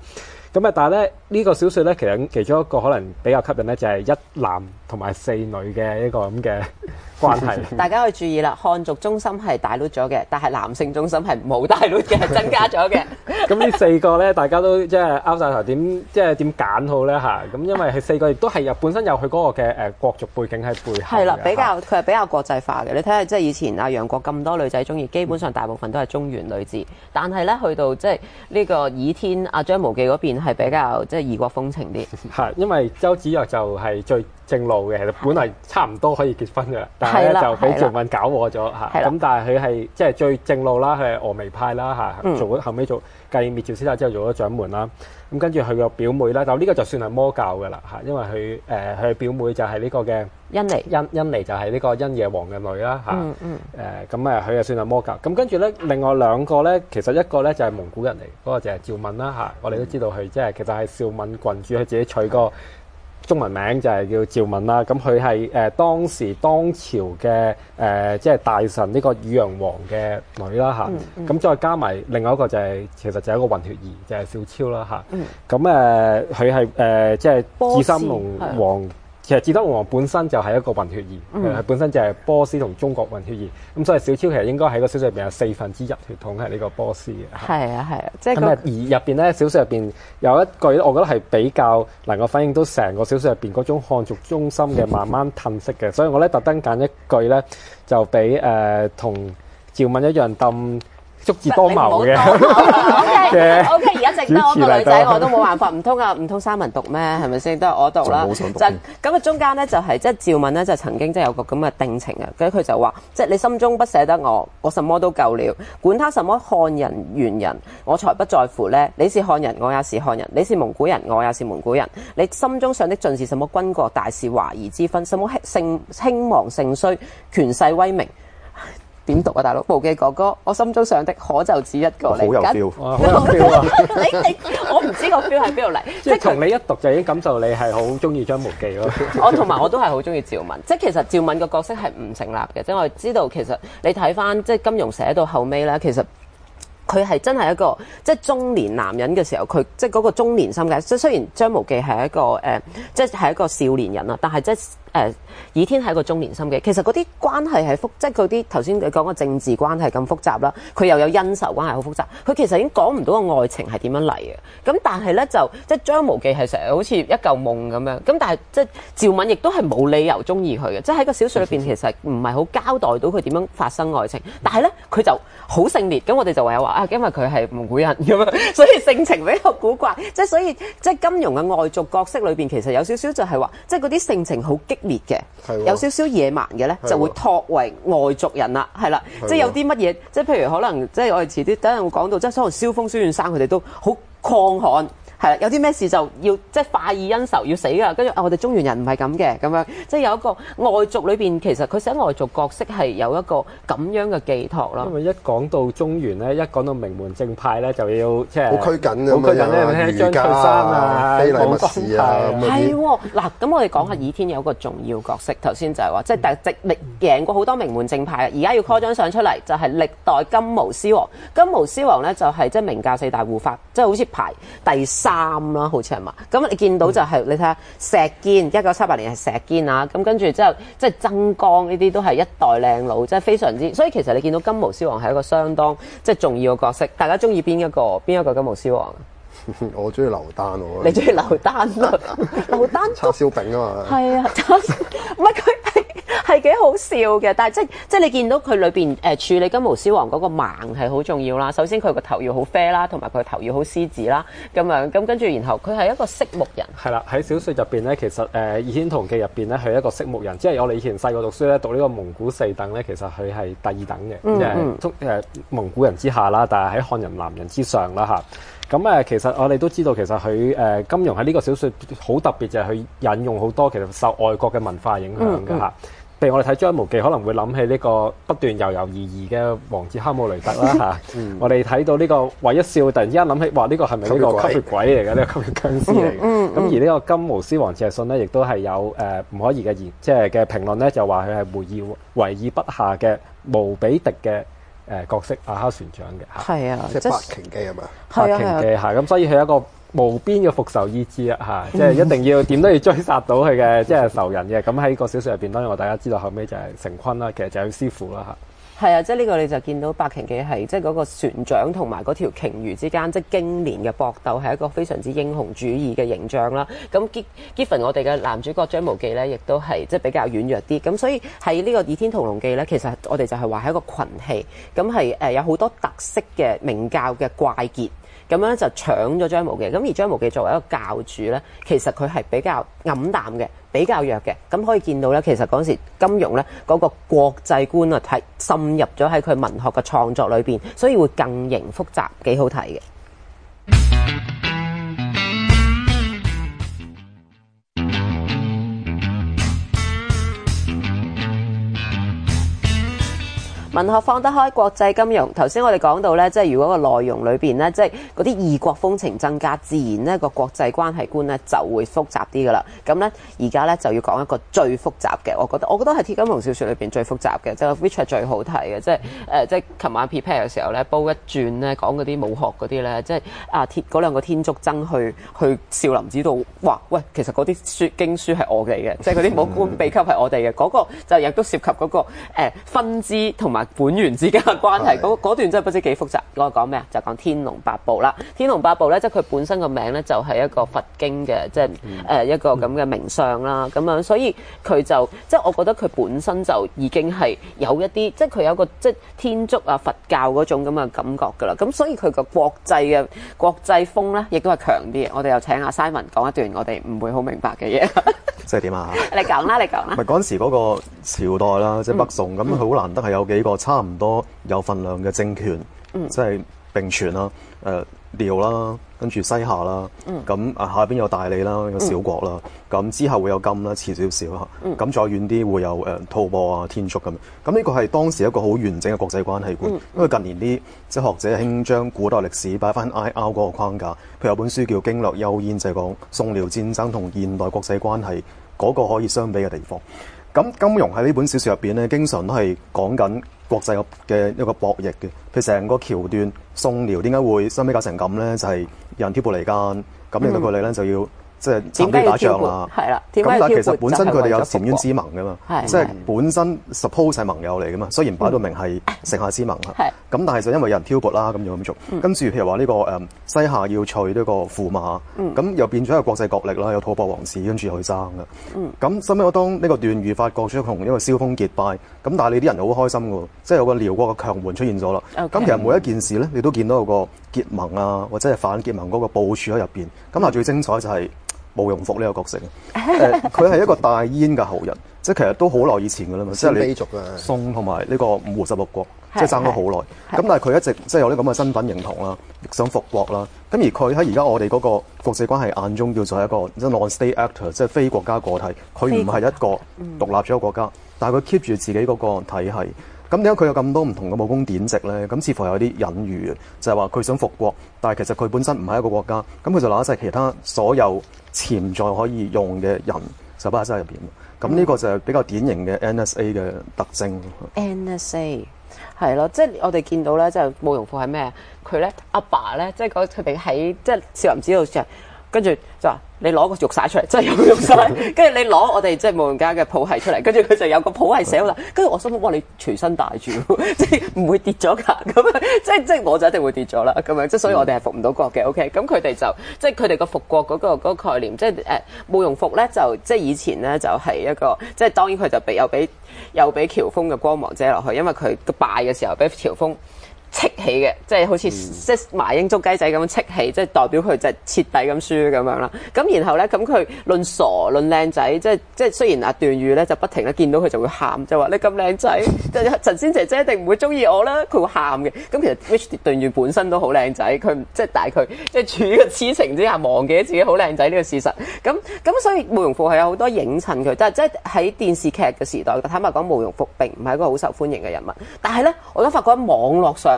咁啊，但係咧呢個小説咧，其實其中一個可能比較吸引咧，就係一男同埋四女嘅一個咁嘅關係。 大家可以注意啦，漢族中心係大 load 咗嘅，但係男性中心係冇大 load 嘅，係增加咗嘅。 咁呢四個咧，大家都即係拗晒頭，點即係點揀好咧嚇？咁因為佢四個亦都係有本身有佢嗰個嘅誒國族背景喺背後。 係啦，比較佢係比較國際化嘅。你睇下，即係以前阿楊國咁多女仔中意，基本上大部分都係中原女子。但係咧，去到即係呢個倚天阿張無忌嗰邊係比較即係異國風情啲。 係，因為周芷若就係最正路嘅，其實本來差唔多可以結婚嘅，但係咧就俾趙敏搞禍咗嚇。咁但係佢係即係最正路啦，佢係峨眉派啦嚇，做咗後尾做繼滅趙師太之後做咗掌門啦。咁跟住佢個表妹啦，就呢個就算係魔教嘅啦嚇，因為佢誒佢表妹就係呢個嘅甄妮， 甄甄妮就係呢個甄夜王嘅女啦嚇。 嗯嗯。 誒咁誒佢就算係魔教。咁跟住咧，另外兩個咧，其實一個咧就係蒙古人嚟，嗰個就係趙敏啦嚇。我哋都知道佢即係其實係邵敏郡主，佢自己取個中文名就係叫趙敏啦，咁佢係誒當時當朝嘅誒、呃、即係大臣呢個汝陽王嘅女啦嚇，咁、嗯嗯、再加埋另外一個就係、是、其實就係一個混血兒，就係、是、少超啦嚇，咁誒佢係誒即係智三龍王。其實智德龍王本身就係一個混血兒，佢、嗯、本身就係波斯同中國混血兒，咁所以小超其實應該喺個小説入邊有四分之一血統係呢個波斯嘅。係啊係啊，即係咁啊！而入邊咧，小説入邊有一句咧，我覺得係比較能夠反映到成個小説入邊嗰種漢族中心嘅慢慢褪色嘅，所以我咧特登揀一句咧，就俾誒同趙敏一樣咁足智多謀嘅嘅 O K， 而家淨得我個女仔，我都冇辦法，唔通啊？唔通三文讀咩？係咪先？都係我讀啦。就咁啊！中間咧就係即係趙敏咧就曾經即係有個咁嘅定情啊。咁佢就話：即係你心中不捨得我，我什麼都夠了，管他什麼漢人猿人，我才不在乎呢。你是漢人，我也是漢人；你是蒙古人，我也是蒙古人。你心中想的盡是什麼軍國大事、華夷之分，什麼興興亡盛衰、權勢威名。點讀啊，大佬？無忌哥哥，我心中想的可就只一個。 好有 feel， 好有 feel 啊！你你我唔知個 feel 喺邊度嚟， 即係從你一讀就已經感受你係好中意張無忌咯。 我同埋我都係好中意趙敏，即係其實趙敏個角色係唔成立嘅，即係我哋知道其實你睇翻即係金庸寫到後尾咧，其實。佢係真係一個即係中年男人嘅時候，佢即係嗰個中年心嘅。即係雖然張無忌係一個誒、呃，即係係一個少年人啦，但係即係誒倚天係一個中年心嘅。其實嗰啲關係係複，即係嗰啲頭先你講個政治關係咁複雜啦，佢又有恩仇關係好複雜。佢其實已經講唔到個愛情係點樣嚟嘅。咁但係咧就即係張無忌係成日好似一嚿夢咁樣。咁但係即係趙敏亦都係冇理由中意佢嘅。即係喺個小説裏邊其實唔係好交代到佢點樣發生愛情。但係咧佢就好勝烈。咁我哋就唯有話。因為佢係蒙古人咁樣，所以性情比較古怪。即係所以，即係金庸嘅外族角色裏邊，其實有少少就係話，即係嗰啲性情好激烈嘅，有少少野蠻嘅咧，就會託為外族人啦，係啦。即係有啲乜嘢，即係譬如可能，即係我哋遲啲等陣會講到，即係可能蕭峰、蕭遠山佢哋都好抗旱。係啦，有啲咩事就要即係快意恩仇要死㗎，跟住啊我哋中原人唔係咁嘅，咁樣即係有一個外族裏邊，其實佢寫外族角色係有一個咁樣嘅寄託咯。 因為一講到中原咧，一講到名門正派咧，就要即係好拘謹嘅， 好拘謹咧，你睇張翠山啊、 非禮勿視啊， 係喎嗱，咁我哋講下倚天有一個重要角色，頭先就係話即係但係直力贏過好多名門正派，而家要 call 張相出嚟就係歷代金毛獅王。金毛獅王咧就係即係明教四大護法，即係好似排第三。三啦，好似係嘛？咁你見到就係、是嗯、你睇下石堅，一九七八年係石堅啊！咁跟住之後，即係曾江呢啲都係一代靚佬，即係非常之。所以其實你見到金毛獅王係一個相當即係重要嘅角色。大家中意邊一個？邊一個金毛獅王？ 我中意劉丹喎。 你中意劉丹啊？劉丹叉燒餅啊嘛。係啊，叉燒唔係佢係係幾好笑嘅，但係即即係你見到佢裏邊誒處理金毛獅王嗰個盲係好重要啦。首先佢個頭要好啡啦，同埋佢個頭要好獅子啦，咁樣咁跟住然後佢係一個色目人。係啦，喺小説入邊咧，其實誒《倚天屠記》入邊咧，佢係一個色目人，即係我哋以前細個讀書咧讀呢個蒙古四等咧，其實佢係第二等嘅，嗯、即係中誒蒙古人之下啦，但係喺漢人南人之上啦嚇。咁誒，其實我哋都知道，其實佢誒金庸喺呢個小説好特別，就係佢引用好多其實受外國嘅文化影響嘅嚇。嗯嗯譬如我哋睇張無忌，可能會諗起呢個不斷猶猶豫豫嘅王子哈姆雷特啦嚇。嗯、我哋睇到呢個韋一笑，突然之間諗起，哇！呢、呢個係咪呢個吸血鬼嚟嘅？呢個吸血僵屍嚟嘅。咁、嗯嗯、而呢個金毛獅王謝遜咧，亦都係有誒唔、呃、可疑嘅言，即係嘅評論咧，就話佢係會以為以不下嘅無比敵嘅誒角色阿哈船長嘅嚇。係啊，即係八瓊記係嘛？八瓊記係咁，所以佢係一個無邊嘅復仇意志啊嚇，即係一定要點都要追殺到佢嘅即係仇人嘅。咁喺個小說入邊，當然我大家知道後尾就係成昆啦，其實就係佢師傅啦嚇。 係啊，即係呢個你就見到《白鯨記》係即係嗰個船長同埋嗰條鯨魚之間即係經年嘅搏鬥，係一個非常之英雄主義嘅形象啦。咁 Giffen 我哋嘅男主角張無忌咧，亦都係即係比較軟弱啲。咁所以喺呢個《倚天屠龍記》咧，其實我哋就係話係一個群戲，咁係誒有好多特色嘅明教嘅怪傑。咁樣就搶咗張無忌，咁而張無忌作為一個教主咧，其實佢係比較黯淡嘅，比較弱嘅。咁可以見到咧，其實嗰陣時金庸咧嗰個國際觀啊，係滲入咗喺佢文學嘅創作裏邊，所以會更形複雜，幾好睇嘅。文學放得開，國際金融。頭先我哋講到咧，即係如果個內容裏邊咧，即係嗰啲異國風情增加，自然咧個國際關係觀咧就會複雜啲噶啦。咁咧而家咧就要講一個最複雜嘅，我覺得我覺得係鐵金庸小説裏邊最複雜嘅，即係 which 係最好睇嘅，即係誒、呃、即係琴晚 prepare 嘅時候咧，煲一轉咧講嗰啲武學嗰啲咧，即係啊鐵嗰兩個天竺僧去去少林寺度，哇喂，其實嗰啲書經書係我哋嘅，即係嗰啲武官秘笈係我哋嘅，嗰、嗰個就亦都涉及嗰、嗰個、呃、分支同埋本源之間嘅關係，嗰嗰段真係不知幾複雜。我講咩啊？就講《天龍八部》啦，《天龍八部》咧，即係佢本身個名咧，就係一個佛經嘅，即係誒一個咁嘅名相啦。咁樣，所以佢就即係我覺得佢本身就已經係有一啲，即係佢有個即係天竺啊佛教嗰種咁嘅感覺㗎啦。咁所以佢個國際嘅國際風咧，亦都係強啲嘅。我哋又請阿 Simon 講一段我哋唔會好明白嘅嘢。 即係點啊？ 你講啦，你講啦。 咪嗰陣時嗰個朝代啦，即係北宋咁，佢好難得係有幾個差唔多有份量嘅政權， 嗯、 即係並存啦。誒、呃、遼啦，跟住西夏啦，咁啊、嗯、下邊有大理啦，有小國啦，咁、嗯、之後會有金啦，遲少少嚇，咁、嗯、再遠啲會有誒吐蕃啊、天竺咁。咁呢個係當時一個好完整嘅國際關係觀。嗯、因為近年啲即係學者興將古代歷史擺翻 I R 嗰個框架，譬如有本書叫《經略幽燕》，就係、是、講宋遼戰爭同現代國際關係嗰、那個可以相比嘅地方。咁金庸喺呢本小説入邊咧，經常都係講緊國際嘅一個博弈嘅。譬如成個橋段，宋遼點解會相比較成咁咧？就係、是、有人挑撥離間，咁令到佢哋咧就要即係參機打仗啦。係啦，咁但係其實本身佢哋有澶淵之盟噶嘛，即係本身 suppose 係盟友嚟噶嘛。雖然擺到明係城下之盟嚇，咁、嗯、但係就因為有人挑撥啦，咁要咁做。嗯、跟住譬如話呢、這個誒、嗯、西夏要取呢個駙馬，咁、嗯、又變咗一個國際角力啦，有吐蕃王子跟住又去爭嘅。咁收尾我當呢個段譽發覺咗同呢個蕭峰結拜，咁但係你啲人好開心嘅喎，即係有個遼國嘅強援出現咗啦。咁 Okay. 其實每一件事咧，你都見到有個結盟啊，或者係反結盟嗰個部署喺入邊。咁但係最精彩就係、是。慕容復呢個角色，誒佢係一個大燕嘅後人，即係其實都好耐以前嘅啦嘛，即係你宋同埋呢個五胡十六國，即係爭咗好耐。咁但係佢一直即係有啲咁嘅身份認同啦，想復國啦。咁而佢喺而家我哋嗰個國際關係眼中叫做係一個即係 non-state actor，即係非國家個體。佢唔係一個獨立咗嘅國家，嗯、但係佢 keep 住自己嗰個體系。咁點解佢有咁多唔同嘅武功典籍咧？咁似乎有啲隱喻嘅，就係話佢想復國，但係其實佢本身唔係一個國家。咁佢就攞晒其他所有潛在可以用嘅人就擺喺入邊。咁呢個就係比較典型嘅 N S A 嘅特徵。 N S A 係咯，即係我哋見到咧，即係慕容復係咩？佢咧阿爸咧，即係佢哋喺即係少林寺度著，跟住就話。你攞個玉璽出嚟，真係有玉璽。跟住你攞我哋即係慕容家嘅譜系出嚟，跟住佢就有個譜系寫好啦。跟住我心諗，哇！你隨身帶住，即係唔會跌咗㗎。咁樣即係即係我就一定會跌咗啦。咁樣即係所以我哋係復唔到國嘅。OK，咁佢哋就即係佢哋個復國嗰個嗰個概念，即係誒慕容復咧就即係以前咧就係一個即係當然佢就俾又俾又俾喬峯嘅光芒遮落去，因為佢個敗嘅時候俾喬峯戚起嘅，即係好似即係麻鷹捉雞仔咁樣戚起，即係代表佢就係徹底咁輸咁樣啦。咁然後咧，咁佢論傻論靚仔，即係即係雖然阿段譽咧就不停咧見到佢就會喊，就話你咁靚仔，即係陳仙姐姐一定唔會中意我啦。佢會喊嘅。咁其實 which 段譽本身都好靚仔，佢即係但係佢即係處於個痴情之下忘記咗自己好靚仔呢個事實。咁咁所以慕容復係有好多映襯佢，但係即係喺電視劇嘅時代，坦白講，慕容復並唔係一個好受歡迎嘅人物。但係咧，我都發覺喺網絡上。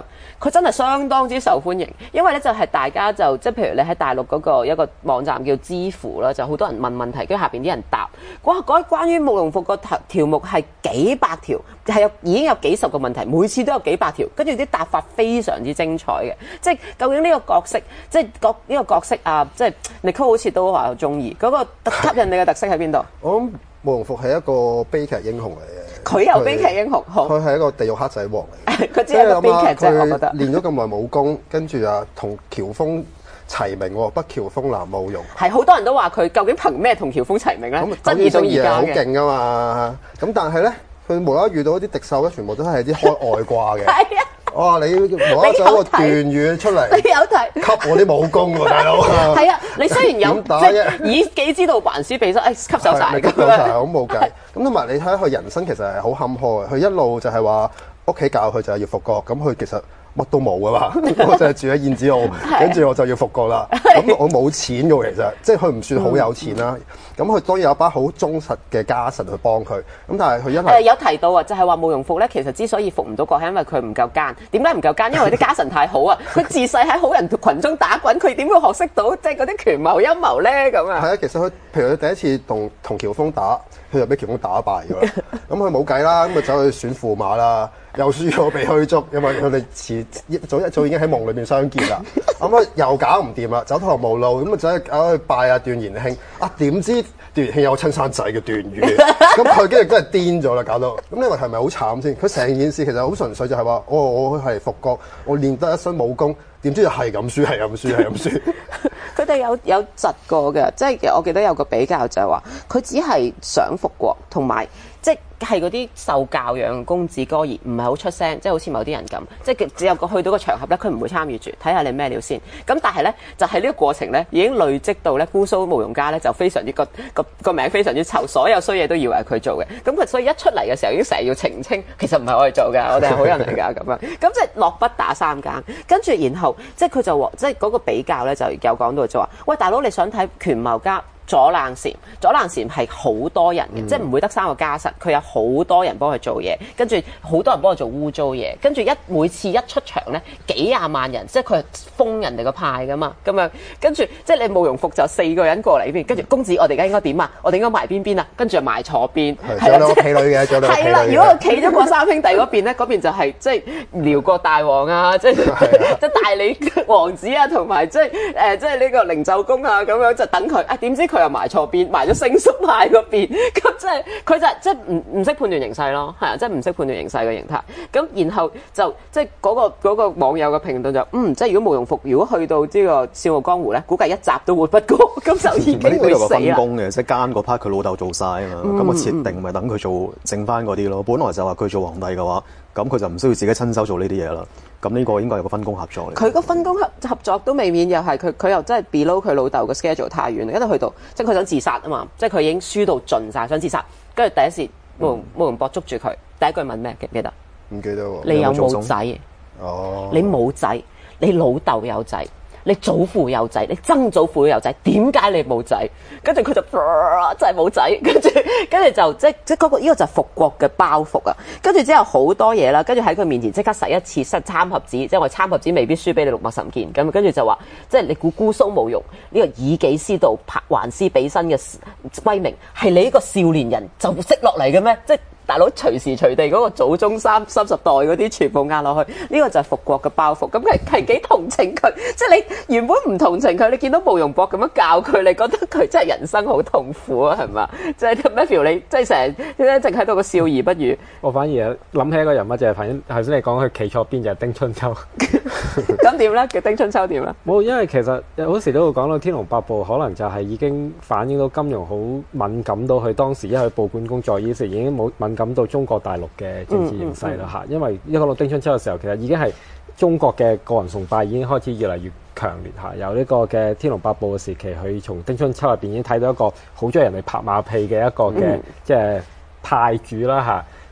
上，佢真係相當之受歡迎，因為咧就係大家就即係譬如你喺大陸嗰個一個網站叫知乎啦，就好多人問問題，跟住下邊啲人答，哇！嗰關於慕容復個條條目係幾百條，係有已經有幾十個問題，每次都有幾百條，跟住啲答法非常之精彩嘅，即係究竟呢個角色，即係角呢個角色啊，即係 Nicole 好似都話好中意嗰個吸引你嘅特色喺邊度？ 我諗慕容復係一個悲劇英雄嚟嘅。 佢有悲劇英雄，好佢係一個地獄黑仔王嚟嘅。 佢只係一個悲劇啫，我覺得。 練咗咁耐武功，跟住啊同喬峰齊名喎，北喬峰南慕容。 係好多人都話佢究竟憑咩同喬峰齊名咧？ 咁質疑到而家好勁噶嘛！咁但係咧，佢無啦啦遇到一啲敵手咧，全部都係啲開外掛嘅。係啊！哇！你無啦啦走個段語出嚟， 你有睇？ 吸我啲武功喎，大佬。 係啊！你雖然有即係以己之道還施彼身，誒吸收晒吸收晒，好冇計。咁同埋你睇下佢人生其實係好坎坷嘅，佢一路就係話屋企教佢就係要復國，咁佢其實乜都冇噶嘛，我就係住喺燕子澳，跟住我就要復國啦。咁我冇錢嘅其實，即係佢唔算好有錢啦。咁佢當然有一班好忠實嘅家臣去幫佢。咁但係佢因為誒有提到啊，就係話慕容復咧，其實之所以復唔到國，係因為佢唔夠奸。點解唔夠奸？因為啲家臣太好啊！佢自細喺好人群中打滾，佢點會學識到即係嗰啲權謀陰謀咧？咁啊， 係啊，其實佢譬如佢第一次同同喬峰打，佢就俾喬峰打敗咗啦。咁佢冇計啦，咁咪走去選駙馬啦。又輸咗被驅逐，因為佢哋遲早一早已經喺夢裏邊相見啦。咁啊又搞唔掂啦，走投無路，咁啊走去搞去拜阿段延慶。啊點知段延慶有個親生仔嘅段譽，咁佢跟住真係癲咗啦，搞到咁你話係咪好慘先？佢成件事其實好純粹就係話，哦我係復國，我練得一身武功，點知又係咁輸，係咁輸，係咁輸。 佢哋有有窒過嘅，即係我記得有個比較就係話，佢只係想復國，同埋即係嗰啲受教養嘅公子哥兒，唔係好出聲，即係好似某啲人咁，即係只有個去到個場合咧，佢唔會參與住，睇下你咩料先。咁但係咧，就係、是、呢個過程咧，已經累積到咧，姑蘇慕容家咧就非常之個個個名非常之臭，所有衰嘢都以為係佢做嘅。咁佢所以一出嚟嘅時候已經成日要澄清，其實唔係我哋做㗎，我哋係好人嚟㗎咁樣。咁即係落筆打三更，跟住然後即係佢就即係嗰個比較咧，就有講到就話，喂大佬你想睇權謀家？左冷禪，左冷禪係好多人嘅，嗯、即係唔會得三個家臣，佢有好多人幫佢做嘢，跟住好多人幫佢做污糟嘢，跟住一每次一出場咧，幾廿萬人，即係佢係封人哋個派噶嘛，咁樣跟住即係你慕容復就四個人過嚟呢邊，跟住公子我哋而家應該點啊？我哋應該埋邊邊啊？跟住就埋坐邊， 係啦，企女嘅，仲有係啦。如果佢企咗過三兄弟嗰邊咧，嗰邊就係即係遼國大王啊，即係即係大理王子啊，同埋即係誒即係呢個靈鷲公啊，咁樣就等佢啊，點知佢又埋錯邊，埋咗星宿派嗰邊，咁即係佢就即係唔唔識判斷形勢咯，係啊，即係唔識判斷形勢嘅形態。咁然後就即係嗰個嗰個網友嘅評論就嗯，即係如果慕容復如果去到呢個笑傲江湖咧，估計一集都活不過，咁就已經會死啦。 呢個分工嘅，即係奸嗰 part 佢老豆做晒啊嘛，咁個設定咪等佢做剩翻嗰啲咯。本來就話佢做皇帝嘅話，咁佢就唔需要自己親手做呢啲嘢啦。咁呢個應該有個分工合作嚟。 佢個分工合合作都未免又係佢佢又真係 below 佢老豆嘅 schedule 太遠啦，一路去到即係佢想自殺啊嘛，即係佢已經輸到盡晒，想自殺。跟住第一時慕容慕容博捉住佢，第一句問咩？記唔記得？ 唔記得喎。 你有冇仔？ 哦。 你冇仔，你老豆有仔。你祖父有仔，你曾祖父有仔，點解你冇仔？跟住佢就真係冇仔，跟住跟住就即即嗰個呢個就係復國嘅包袱啊！跟住之後好多嘢啦，跟住喺佢面前即刻使一次失參合子，即係我參合子未必輸俾你六脈神劍咁，跟住就話即係你估姑蘇慕容呢個以己之道還施彼身嘅威名係你呢個少年人就識落嚟嘅咩？即係大佬隨時隨地嗰個祖宗三三十代嗰啲全部壓落去，呢個就係復國嘅包袱。咁係係幾同情佢，即係你原本唔同情佢，你見到慕容博咁樣教佢，你覺得佢真係人生好痛苦啊？係嘛？即係 Matthew 你即係成日一直喺度個笑而不語。 我反而諗起一個人物就係頭先頭先你講佢企錯邊就係丁春秋。 咁點咧？叫丁春秋點咧？ 冇，因為其實有時都會講到《天龍八部》，可能就係已經反映到金庸好敏感到佢當時因為報館工作於是已經冇敏感到中國大陸嘅政治形勢啦嚇。嗯嗯嗯、因為一講到丁春秋嘅時候，其實已經係中國嘅個人崇拜已經開始越嚟越強烈嚇。由呢個嘅《天龍八部》嘅時期，佢從丁春秋入邊已經睇到一個好中意人哋拍馬屁嘅一個嘅、嗯、即係派主啦嚇。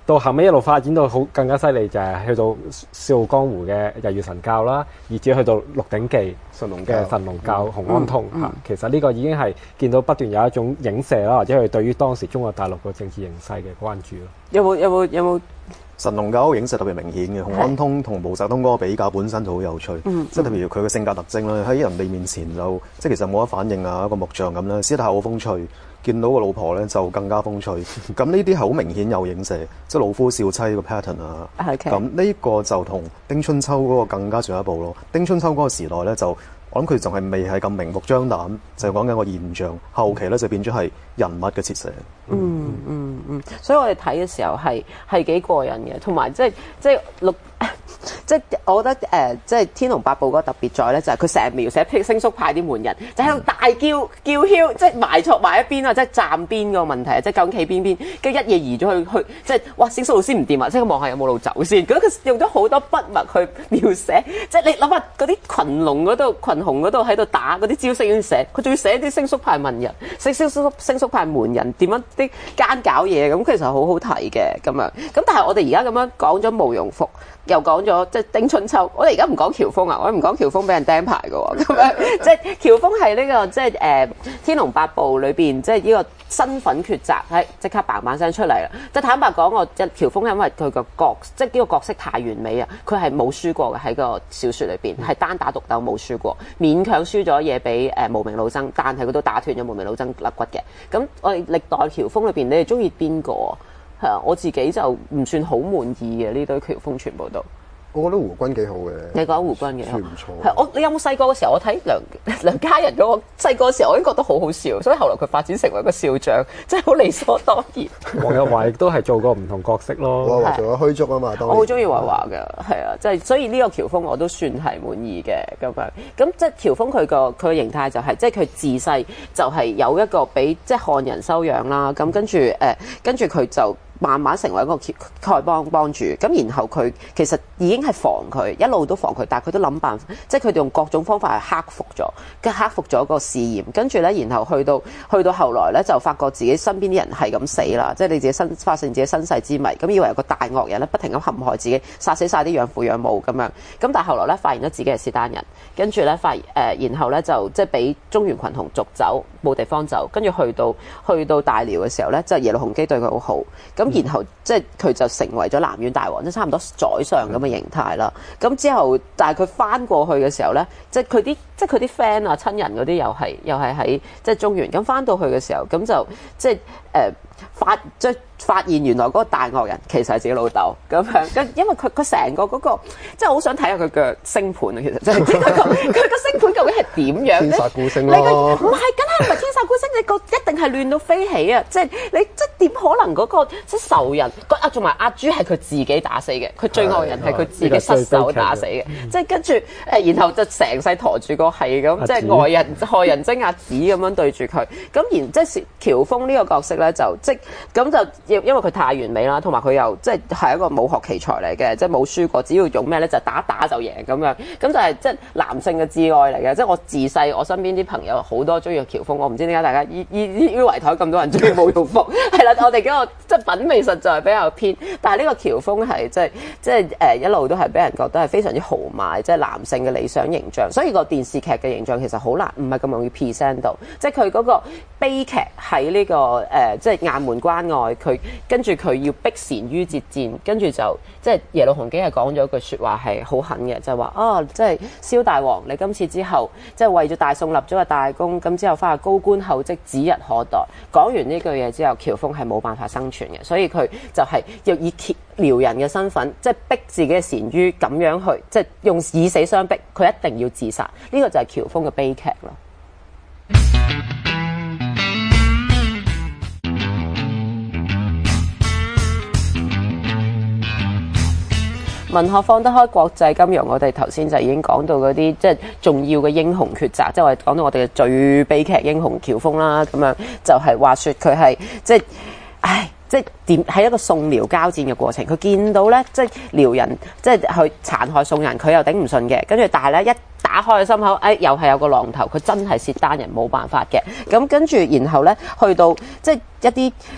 到後尾一路發展到好更加犀利，就係去到《笑傲江湖》嘅日月神教啦，以至去到《鹿鼎記》 神龍嘅神龍教洪安通嚇、 嗯嗯。 其實呢個已經係見到不斷有一種影射啦，或者係對於當時中國大陸個政治形勢嘅關注咯。 有冇有冇有冇？ 神龍教影射特別明顯嘅，洪安通同毛澤東嗰個比較本身就好有趣， 嗯、 即係特別佢嘅性格特徵咧，喺人哋面前就即係其實冇乜反應啊，一個木匠咁啦，私底下好風趣，見到個老婆咧就更加風趣。咁呢啲係好明顯有影射，即係老夫少妻個 pattern 啊。咁呢個就同丁春秋嗰個更加進一步咯。丁春秋嗰個時代咧就。我諗佢仲係未係咁明目張膽，就係講緊個現象。後期咧就變咗係人物嘅設寫。 嗯嗯嗯，所以我哋睇嘅時候係係幾過癮嘅，同埋即係即係六。即係我覺得誒、呃，即係《天龍八部》嗰個特別在咧，就係佢成日描寫星宿派啲門人，就喺度大叫叫囂，即係埋錯埋一邊啊！即係站邊個問題，即係究竟企邊邊，跟住一夜移咗去去，即係哇！星宿老師唔掂啊！即係望下有冇路走先。覺得佢用咗好多筆墨去描寫，即係你諗下嗰啲群龍嗰度、群雄嗰度喺度打嗰啲招式已經寫，佢仲要寫啲星宿派文人、星星宿星宿派門人點樣啲奸搞嘢咁，其實好好睇嘅咁樣。咁但係我哋而家咁樣講咗慕容復，又講咗即係丁春秋，我哋而家唔講喬峰啊，我哋唔講喬峰俾人釘牌嘅喎，咁樣即係喬峰係呢個即係誒《天龍八部》裏邊即係呢個身份抉擇，係即刻嘭嘭聲出嚟啦！即係坦白講，我即係喬峰因為佢個角即係呢個角色太完美啊，佢係冇輸過嘅喺個小説裏邊，係單打獨鬥冇輸過，勉強輸咗嘢俾誒無名老僧，但係佢都打斷咗無名老僧肋骨嘅。咁我哋歷代喬峰裏邊，你哋中意邊個啊？係啊，我自己就唔算好滿意嘅呢堆喬峰，全部都。 我覺得胡軍幾好嘅。 你講胡軍嘅， 算唔錯。 係我你有冇細個嘅時候？我睇梁梁家仁嗰個細個嘅時候，我已經覺得好好笑，所以後來佢發展成為一個笑匠，真係好理所當然。 黃日華亦都係做過唔同角色咯。 黃日華做咗虛竹啊嘛，當我好中意華華嘅，係啊，即係所以呢個喬峰我都算係滿意嘅咁樣。咁即係喬峰佢個佢嘅形態就係、是，即係佢自細就係有一個俾即係漢人收養啦。咁跟住誒、呃，跟住佢就。慢慢成為一個丐幫幫主，咁然後佢其實已經係防佢，一路都防佢，但係佢都諗辦法，即係佢哋用各種方法去克服咗，跟克服咗個試驗，跟住咧，然後去到去到後來咧，就發覺自己身邊啲人係咁死啦，即係你自己身發現自己身世之謎，咁以為有個大惡人咧，不停咁陷害自己，殺死晒啲養父養母咁樣，咁但係後來咧發現咗自己係契丹人，跟住咧發誒、呃，然後咧就即係俾中原群雄逐走，冇地方走，跟住去到去到大遼嘅時候咧，即係耶律洪基對佢好好，咁。然後即係佢就成為咗南院大王，即係差唔多宰相咁嘅形態啦。咁之後，但係佢翻過去嘅時候咧，即係佢啲即係佢啲 friend 啊、親人嗰啲又係又係喺即係中原。咁翻到去嘅時候，咁就即係誒、呃、發即係發現原來嗰個大惡人其實係自己老豆咁樣。咁因為佢佢成個嗰、嗰個即係好想睇下佢嘅星盤啊，其實即係佢個佢個星盤究竟係點樣？ 天煞孤星咯， 咯， 唔係，梗係唔係天煞孤星？你個一定係亂到飛起啊！即係你即係點可能嗰、嗰個即係仇人？啊，仲埋阿朱係佢自己打死嘅，佢最惡人係佢自己失手打死嘅，即係跟住誒，然後就成世陀住個係咁，即係外人害人精阿紫咁樣對住佢。咁然即係喬峰呢個角色咧，就即咁就因因為佢太完美啦，同埋佢又即係係一個武學奇才嚟嘅，即係冇輸過，只要用咩咧就打打就贏咁樣。咁就係即係男性嘅摯愛嚟嘅，即係我自細我身邊啲朋友好多中意喬峰，我唔知點解大家依依依圍台咁多人中意慕容復，係啦，我哋嗰個即係品味實在係比較偏，但係呢個喬峰係即係即係誒一路都係俾人覺得係非常之豪邁，即係男性嘅理想形象，所以個電視劇嘅形象其實好難，唔係咁容易 present 到，即係佢嗰個悲劇喺呢個誒即係雁門關外，佢跟住佢要逼單於接戰，跟住就即係耶律洪基係講咗句説話係好狠嘅，就係話啊，即係蕭大王，你今次之後即係為咗大宋立咗個大功，咁之後翻去高官厚職指日可待。講完呢句嘢之後，喬峰係冇辦法生存嘅，所以佢就係要以遼人嘅身份，即係逼自己嘅單於咁樣去，即係用以死相逼，佢一定要自殺。呢個就係喬峰嘅悲劇咯。文學放得開國際金融，我哋頭先就已經講到嗰啲即係重要嘅英雄抉擇，即係我哋講到我哋嘅最悲劇英雄喬峰啦，咁樣就係話說佢係即係，唉，即係點喺一個宋遼交戰嘅過程，佢見到咧即係遼人即係去殘害宋人，佢又頂唔順嘅，跟住但係咧一打開個心口，哎，又係有個浪頭，佢真係契丹人冇辦法嘅，咁跟住然後咧去到即係一啲。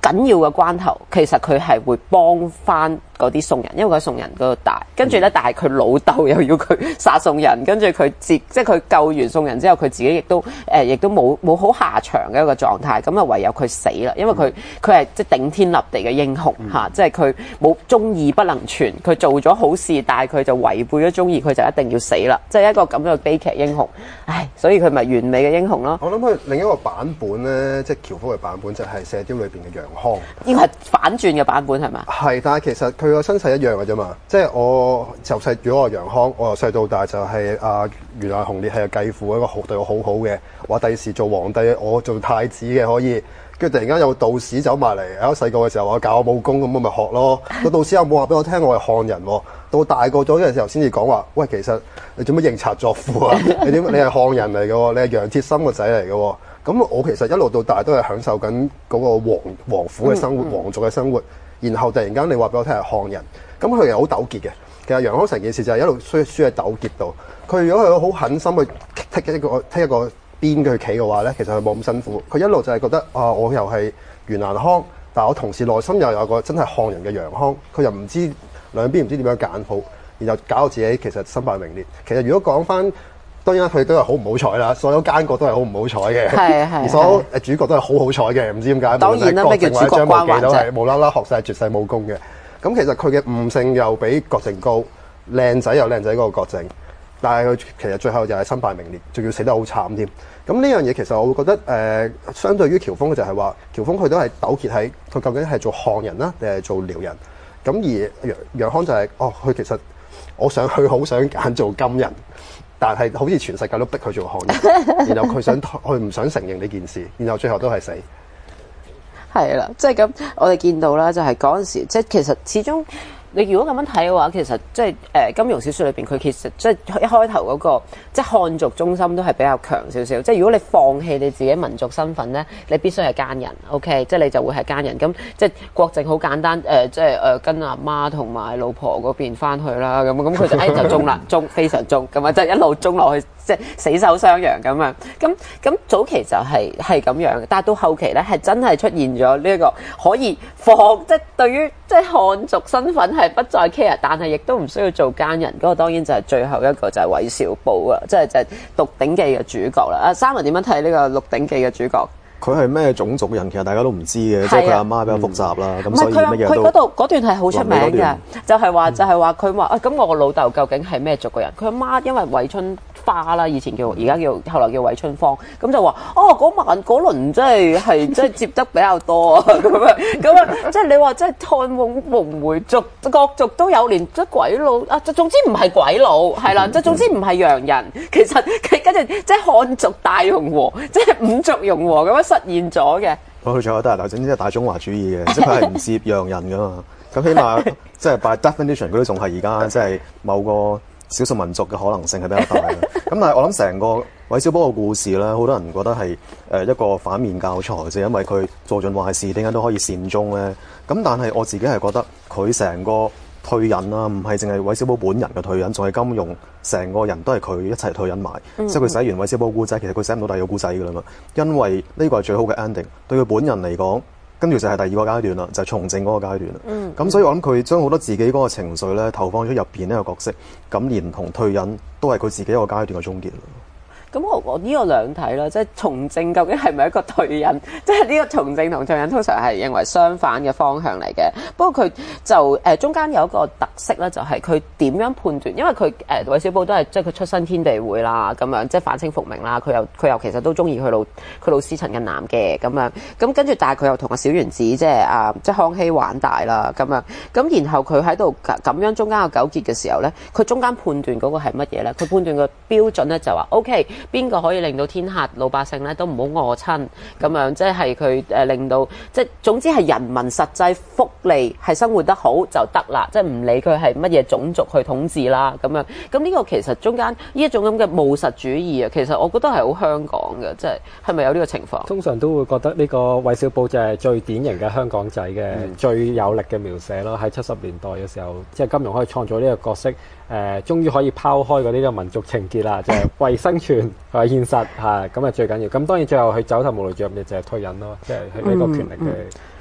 緊要嘅關頭，其實佢係會幫翻嗰啲宋人，因為佢喺宋人嗰度大，跟住咧，但係佢老豆又要佢殺宋人，跟住佢自即係佢救完宋人之後，佢自己亦都誒，亦都冇冇好下場嘅一個狀態，咁啊唯有佢死啦，因為佢佢係即係頂天立地嘅英雄嚇，即係佢冇忠義不能全，佢做咗好事，但係佢就違背咗忠義，佢就一定要死啦，即係一個咁樣嘅悲劇英雄，唉，所以佢咪完美嘅英雄咯。 我諗佢另一個版本咧，即係喬峯嘅版本就係《射雕》裏邊嘅楊康。 呢個係反轉嘅版本係嘛？ 係，但係其實佢個身世一樣嘅啫嘛。即係我就細如果我係楊康，我由細到大就係阿袁亞雄烈係個繼父，一個好對我好好嘅，話第時做皇帝，我做太子嘅可以。跟住突然間有個道士走埋嚟，喺我細個嘅時候話教我武功，咁我咪學咯。個道士又冇話俾我聽我係漢人喎。到大個咗嘅時候先至講話，喂，其實你做乜認賊作父啊？你點？你係漢人嚟嘅喎，你係楊鐵心個仔嚟嘅喎。咁我其實一路到大都係享受緊嗰個皇皇府嘅生活、皇族嘅生活。然後突然間你話俾我聽係漢人，咁佢係好糾結嘅。其實楊康成件事就係一路輸輸喺糾結度。佢如果佢好狠心去剔一個剔一個邊去企嘅話咧，其實佢冇咁辛苦。佢一路就係覺得啊，我又係袁蘭康，但係我同時內心又有個真係漢人嘅楊康。佢又唔知兩邊唔知點樣揀好，然後搞到自己其實身敗名裂。其實如果講翻，當然佢都係好唔好彩啦，所有奸角都係好唔好彩嘅， 係係而所有誒主角都係好好彩嘅，唔知點解。 當然啦，咩叫主角光環都係無啦啦學晒絕世武功嘅。咁其實佢嘅悟性又比郭靖高，靚仔又靚仔過郭靖，但係佢其實最後就係身敗名裂，仲要死得好慘添。咁呢樣嘢其實我會覺得誒、呃，相對於喬峯嘅就係話，喬峯佢都係糾結喺佢究竟係做漢人啦，定係做遼人。咁而楊楊康就係、是、哦，佢其實我想佢好想揀做金人。但係好似全世界都逼佢做漢人，然後佢想佢唔想承認呢件事，然後最後都係死。 係啦，即係咁，我哋見到啦，就係嗰陣時，即係其實始終你如果咁樣睇嘅話，其實即係誒金庸小説裏邊，佢其實即係一開頭嗰個即係漢族中心都係比較強少少。即係如果你放棄你自己民族身份咧，你必須係奸人 ，OK， 即係你就會係奸人。咁即係郭靖好簡單，誒、呃、即係誒、呃、跟阿媽同埋老婆嗰邊翻去啦。咁咁佢就誒就中啦，中非常中，咁啊就一路中落去。即係死守襄陽咁樣，咁咁早期就係係咁樣，但係到後期咧係真係出現咗呢一個可以放，即係對於即係漢族身份係不再 care，但係亦都唔需要做奸人。嗰、那個當然就係最後一個就係韋小寶啊，即係就係《鹿鼎記》嘅主角啦。阿三文點樣睇呢個《鹿鼎記》嘅主角？ 佢係咩種族嘅人，其實大家都唔知嘅，即係佢阿媽比較複雜啦，咁、 嗯、 所以乜嘢都。 佢嗰度嗰段係好出名嘅，就係話就係話佢話啊，咁我個老豆究竟係咩族嘅人？佢阿媽因為韋春花啦，以前叫而家叫後來叫韋春芳，咁就話哦嗰晚嗰輪真係係真係接得比較多啊咁樣咁啊，即係你話即係漢蒙蒙回族各族都有，連即係鬼佬啊，總之唔係鬼佬係啦，即係總之唔係洋人，其實跟住即係漢族大融合，即係五族融合咁樣實現咗嘅。 佢最後都係頭先即係大中華主義嘅，即係佢係唔接洋人噶嘛。咁起碼即係 by definition 佢都仲係而家即係某個少數民族嘅可能性係比較大嘅。咁但係我諗成個韋小寶嘅故事咧，好多人覺得係誒一個反面教材，就係因為佢做盡壞事，點解都可以善終咧？咁但係我自己係覺得佢成個退隱啦，唔係淨係韋小寶本人嘅退隱，仲係金庸成個人都係佢一齊退隱埋。嗯嗯即係佢寫完韋小寶故仔，其實佢寫唔到第二個故仔㗎啦嘛。因為呢個係最好嘅 ending，對佢本人嚟講，跟住就係第二個階段啦，就係、是、從政嗰個階段啦。咁、嗯嗯、所以我諗佢將好多自己嗰個情緒咧投放咗入邊呢個角色，咁連同退隱都係佢自己一個階段嘅終結啦。 咁我我呢個兩睇啦，即係從政究竟係咪一個退隱？即係呢個從政同退隱通常係認為相反嘅方向嚟嘅。不過佢就誒、呃、中間有一個特色咧，就係佢點樣判斷？因為佢誒韋小寶都係即係佢出身天地會啦，咁樣即係反清復明啦。佢又佢又其實都中意佢老佢老師陳近南嘅咁樣。咁跟住，但係佢又同阿小丸子即係啊即係康熙玩大啦咁樣。咁然後佢喺度咁樣中間嘅糾結嘅時候咧，佢中間判斷嗰個係乜嘢咧？佢判斷個標準咧就話 OK。邊個可以令到天下老百姓咧都唔好餓親咁樣，即係佢誒令到即係總之係人民實際福利係生活得好就得啦，即係唔理佢係乜嘢種族去統治啦咁樣。咁呢個其實中間呢一種咁嘅務實主義啊，其實我覺得係好香港嘅，即係係咪有呢個情況？ 通常都會覺得呢個韋小寶就係最典型嘅香港仔嘅、嗯、最有力嘅描寫咯。喺七十年代嘅時候，即係金庸可以創造呢個角色。誒、呃，終於可以拋開嗰啲嘅民族情結啦，就係、是、為生存係現實嚇，咁啊最緊要。咁當然最後佢走投無路，最後嘅就係退隱咯，即係佢呢個權力嘅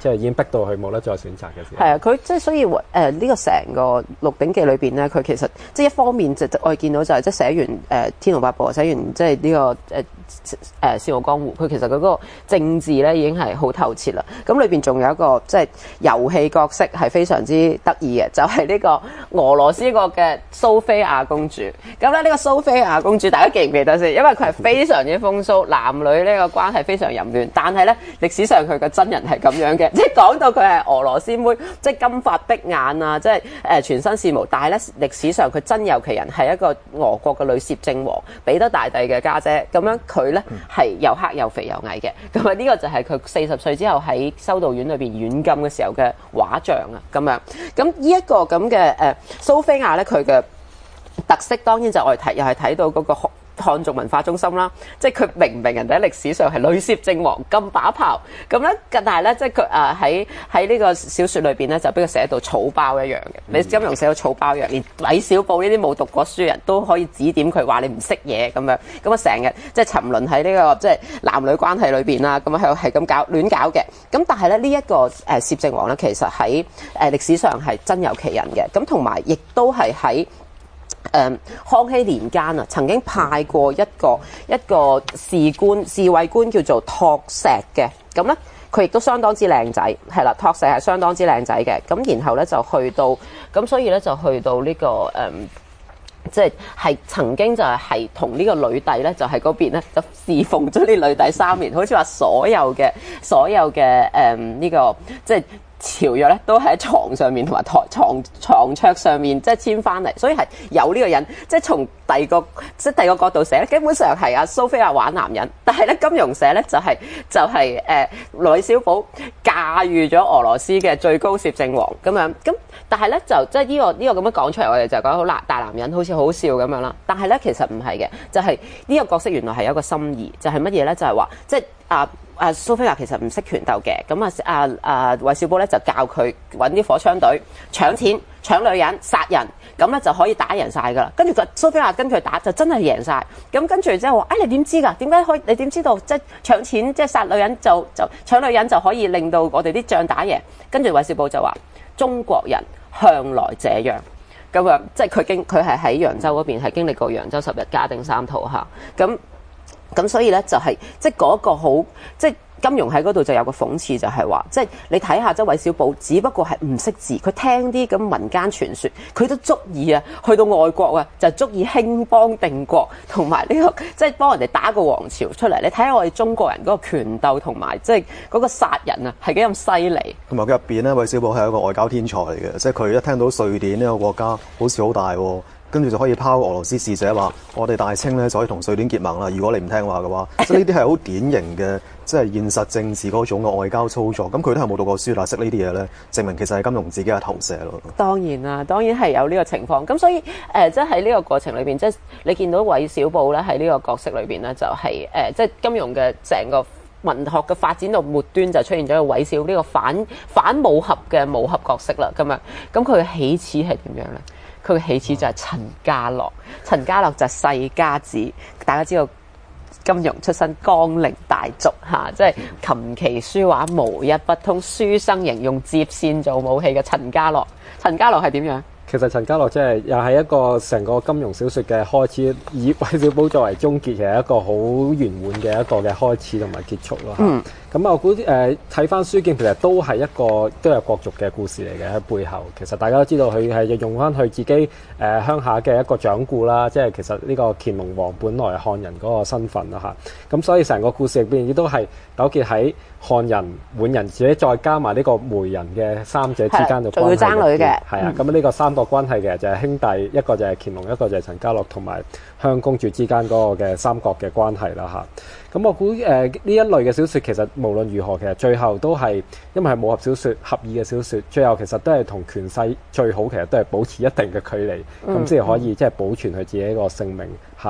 即係已經逼到佢冇得再選擇嘅時候。 係啊，佢即係所以誒呢、呃這個成個《鹿鼎記》裏邊咧，佢其實即係一方面就我哋見到就係、是、即係寫完誒、呃《天龍八部》，寫完即係呢、這個誒誒《笑傲江湖》，佢其實佢嗰個政治咧已經係好透徹啦。咁裏邊仲有一個即係遊戲角色係非常之得意嘅，就係、是、呢個俄羅斯個嘅蘇菲亞公主。咁咧呢個蘇菲亞公主，大家記唔記得先？因為佢係非常之風騷，男女呢個關係非常淫亂，但係咧歷史上佢嘅真人係咁樣嘅，即係講到佢係俄羅斯妹，即係金髮碧眼啊，即係誒全身是毛。但係咧歷史上佢真有其人，係一個俄國嘅女攝政王彼得大帝嘅家姐。咁樣佢咧係又黑又肥又矮嘅。咁啊呢個就係佢四十歲之後喺修道院裏邊軟禁嘅時候嘅畫像啊。咁樣咁呢一個咁嘅誒蘇菲亞咧，佢嘅特色當然就我哋睇又係睇到嗰個漢族文化中心啦，即係佢明唔明人哋喺歷史上係女攝政王咁把炮咁咧？但係咧，即係佢誒喺喺呢個小説裏邊咧，就俾佢寫到草包一樣嘅。你金庸寫到草包一樣，連韋小寶呢啲冇讀過書人都可以指點佢話你唔識嘢咁樣。咁啊成日即係沉淪喺呢個即係男女關係裏邊啦，咁啊係係咁搞亂搞嘅。咁但係咧呢一個誒攝政王咧，其實喺誒歷史上係真有其人嘅。咁同埋亦都係喺誒、嗯、康熙年間啊，曾經派過一個一個士官侍衛官叫做托石嘅，咁咧佢亦都相當之靚仔，係啦，托石係相當之靚仔嘅，咁然後咧就去到，咁所以咧就去到呢、這個誒、嗯，即係係曾經就係係同呢個女帝咧，就喺嗰邊咧就侍奉咗呢女帝三年，好似話所有嘅所有嘅誒呢個即係。條約咧都喺床上面同埋台床床桌上面即係簽翻嚟，所以係有呢個人，即係從第二個即係第二個角度寫咧，基本上係阿蘇菲亞玩男人，但係咧金庸寫咧就係、是、就係誒韋小寶駕馭咗俄羅斯嘅最高攝政王咁樣，咁但係咧就即係呢個呢、這個咁樣講出嚟，我哋就覺得好大男人，好似好笑咁樣啦。但係咧其實唔係嘅，就係、是、呢個角色原來係有一個心意，就係乜嘢咧？就係、是、話即係啊。啊，蘇菲亞其實唔識拳鬥嘅，咁啊啊啊韋小寶咧就教佢揾啲火槍隊搶錢、搶女人、殺人，咁咧就可以打贏晒噶啦。跟住個蘇菲亞跟佢打就真係贏晒。咁跟住之後話：哎，你點知㗎？點解可以？你點知道即係搶錢、即係殺女人就就搶女人就可以令到我哋啲仗打贏？跟住韋小寶就話：中國人向來這樣。咁樣即係佢經佢係喺揚州嗰邊係經歷過揚州十日家丁三屠嚇咁。咁所以咧就係、是、即係嗰個好即係金庸喺嗰度就有個諷刺，就係話即係你睇下即係韋小寶只不過係唔識字，佢聽啲咁民間傳說，佢都足以啊去到外國啊就足以興邦定國，同埋呢個即係幫人哋打個王朝出嚟。你睇下我哋中國人嗰個拳鬥同埋即係嗰個殺人啊係幾咁犀利。同埋佢入邊咧，韋小寶係一個外交天才嚟嘅，即係佢一聽到瑞典呢個國家好似好大喎。跟住就可以拋俄羅斯使者話：我哋大清咧就可以同瑞典結盟啦。如果你唔聽話嘅話，即係呢啲係好典型嘅，即係現實政治嗰種嘅外交操作。咁佢都係冇讀過書，但係識呢啲嘢咧，證明其實係金庸自己嘅投射咯。 當然啦，當然係有呢個情況。咁所以誒、呃，即係喺呢個過程裏邊，即係你見到韋小寶咧喺呢個角色裏邊咧，就係、是、誒、呃，即係金庸嘅成個文學嘅發展到末端就出現咗個韋小呢個反反武俠嘅武俠角色啦。咁樣，咁佢嘅起始係點樣咧？佢嘅起始就係陳家樂，陳家樂就係世家子。大家知道金庸出身江陵大族嚇，即係琴棋書畫無一不通，書生型用接線做武器嘅陳家樂。陳家樂係點樣？ 其實陳家樂即係又係一個成個金庸小說嘅開始，以韋小寶作為終結，其實係一個好圓滿嘅一個嘅開始同埋結束咯。嗯，咁我估誒睇翻書劍，其實都係一個都有國族嘅故事嚟嘅喺背後。其實大家都知道佢係用翻佢自己誒、呃、鄉下嘅一個掌故啦，即係其實呢個乾隆王本來漢人嗰個身份啦嚇。咁所以成個故事入邊亦都係糾結喺漢人、滿人自己再加埋呢個梅人嘅三者之間嘅關係。仲要爭女嘅。係啊，咁呢個三個關係嘅就係兄弟，一個就係乾隆，一個就係陳家樂，同埋香公主之間嗰個嘅三角嘅關係啦嚇。咁我估誒呢一類嘅小説其實無論如何，其實最後都係因為係武俠小説、俠義嘅小説，最後其實都係同權勢最好，其實都係保持一定嘅距離，咁先係可以即係保存佢自己一個性命嚇。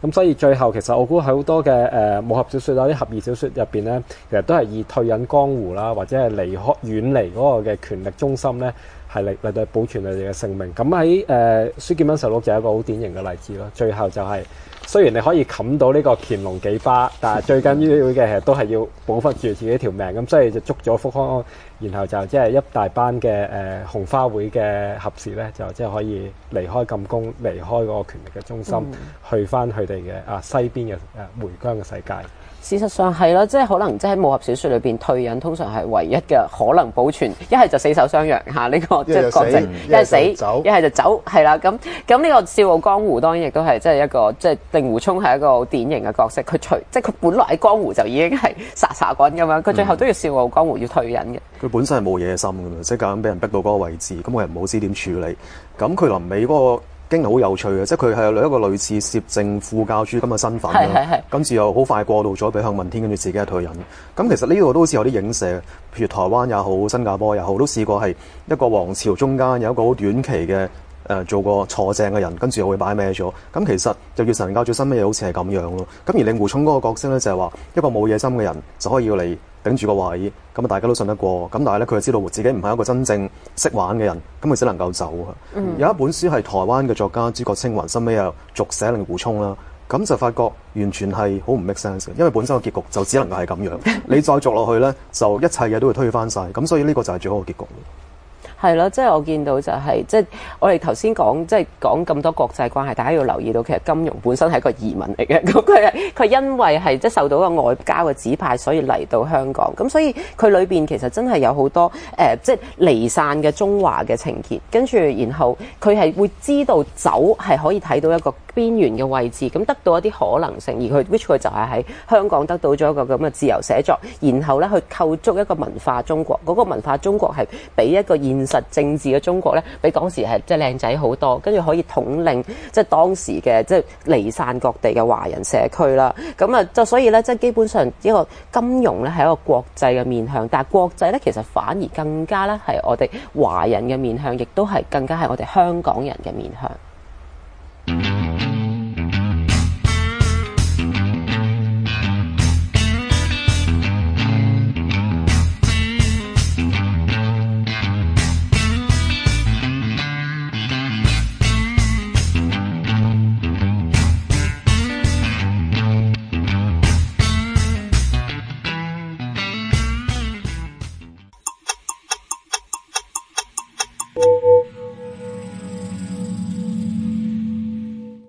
咁所以最後其實我估喺好多嘅誒、呃、武俠小説啊、啲俠義小説入邊咧，其實都係以退隱江湖啦，或者係離開遠離嗰個嘅權力中心咧，係嚟嚟到保存佢哋嘅性命。咁喺誒《書劍恩仇錄》就係一個好典型嘅例子咯。最後就係、是、雖然你可以冚到呢個乾隆幾巴，但係最緊要嘅其實都係要保護住自己條命。咁所以就捉咗福康安，然後就即係一大班嘅誒、呃、紅花會嘅俠士咧，就即係可以離開禁宮，離開嗰個權力嘅中心，嗯、去翻佢哋嘅啊西邊嘅誒梅疆嘅世界。 事實上係啦，即係可能即係武俠小説裏邊退隱通常係唯一嘅可能保存，一係就死守襄陽嚇呢個即係國際，一係死，一係就走，係啦。咁咁呢個笑傲江湖當然亦都係即係一個即係令狐沖係一個好典型嘅角色。佢除即係佢本來喺江湖就已經係殺殺滾咁樣，佢最後都要笑傲江湖要退隱嘅。 佢本身係冇野心㗎嘛，即係咁俾人逼到嗰個位置，咁佢又冇知點處理。咁佢臨尾嗰個經歷好有趣嘅，即係佢係有一個類似攝政副教主咁嘅身份啦，跟住又好快過渡咗俾向問天，跟住自己係退隱。咁其實呢個都好似有啲影射，譬如台灣也好、新加坡也好，都試過係一個王朝中間有一個好短期嘅誒、呃、做過坐正嘅人，跟住又會擺咩咗。咁其實就月神教最新嘅嘢好似係咁樣咯。咁而令狐沖嗰個角色咧就係話一個冇野心嘅人就可以要嚟頂住個位，咁啊大家都信得過。咁但係咧佢就知道自己唔係一個真正識玩嘅人，咁佢只能夠走啊。嗯、有一本書係台灣嘅作家朱國清雲，後尾又續寫令狐沖啦，咁就發覺完全係好唔 make sense，因為本身個結局就只能夠係咁樣，你再續落去咧，就一切嘢都會推翻晒。咁所以呢個就係最好嘅結局。 係咯，即係我見到就係、是、即係我哋頭先講即係講咁多國際關係，大家要留意到其實金庸本身係一個移民嚟嘅，咁佢係佢因為係即係受到個外交嘅指派，所以嚟到香港，咁所以佢裏邊其實真係有好多誒、呃、即係離散嘅中華嘅情結，跟住然後佢係會知道走係可以睇到一個邊緣嘅位置，咁得到一啲可能性，而佢 which 佢就係喺香港得到咗一個咁嘅自由寫作，然後咧去構築一個文化中國，嗰、那個文化中國係比一個現實政治嘅中國咧，比當時係即係靚仔好多，跟住可以統領即係當時嘅即係離散各地嘅華人社區啦。咁啊，就所以咧，即係基本上一個金融咧係一個國際嘅面向，但係國際咧其實反而更加咧係我哋華人嘅面向，亦都係更加係我哋香港人嘅面向。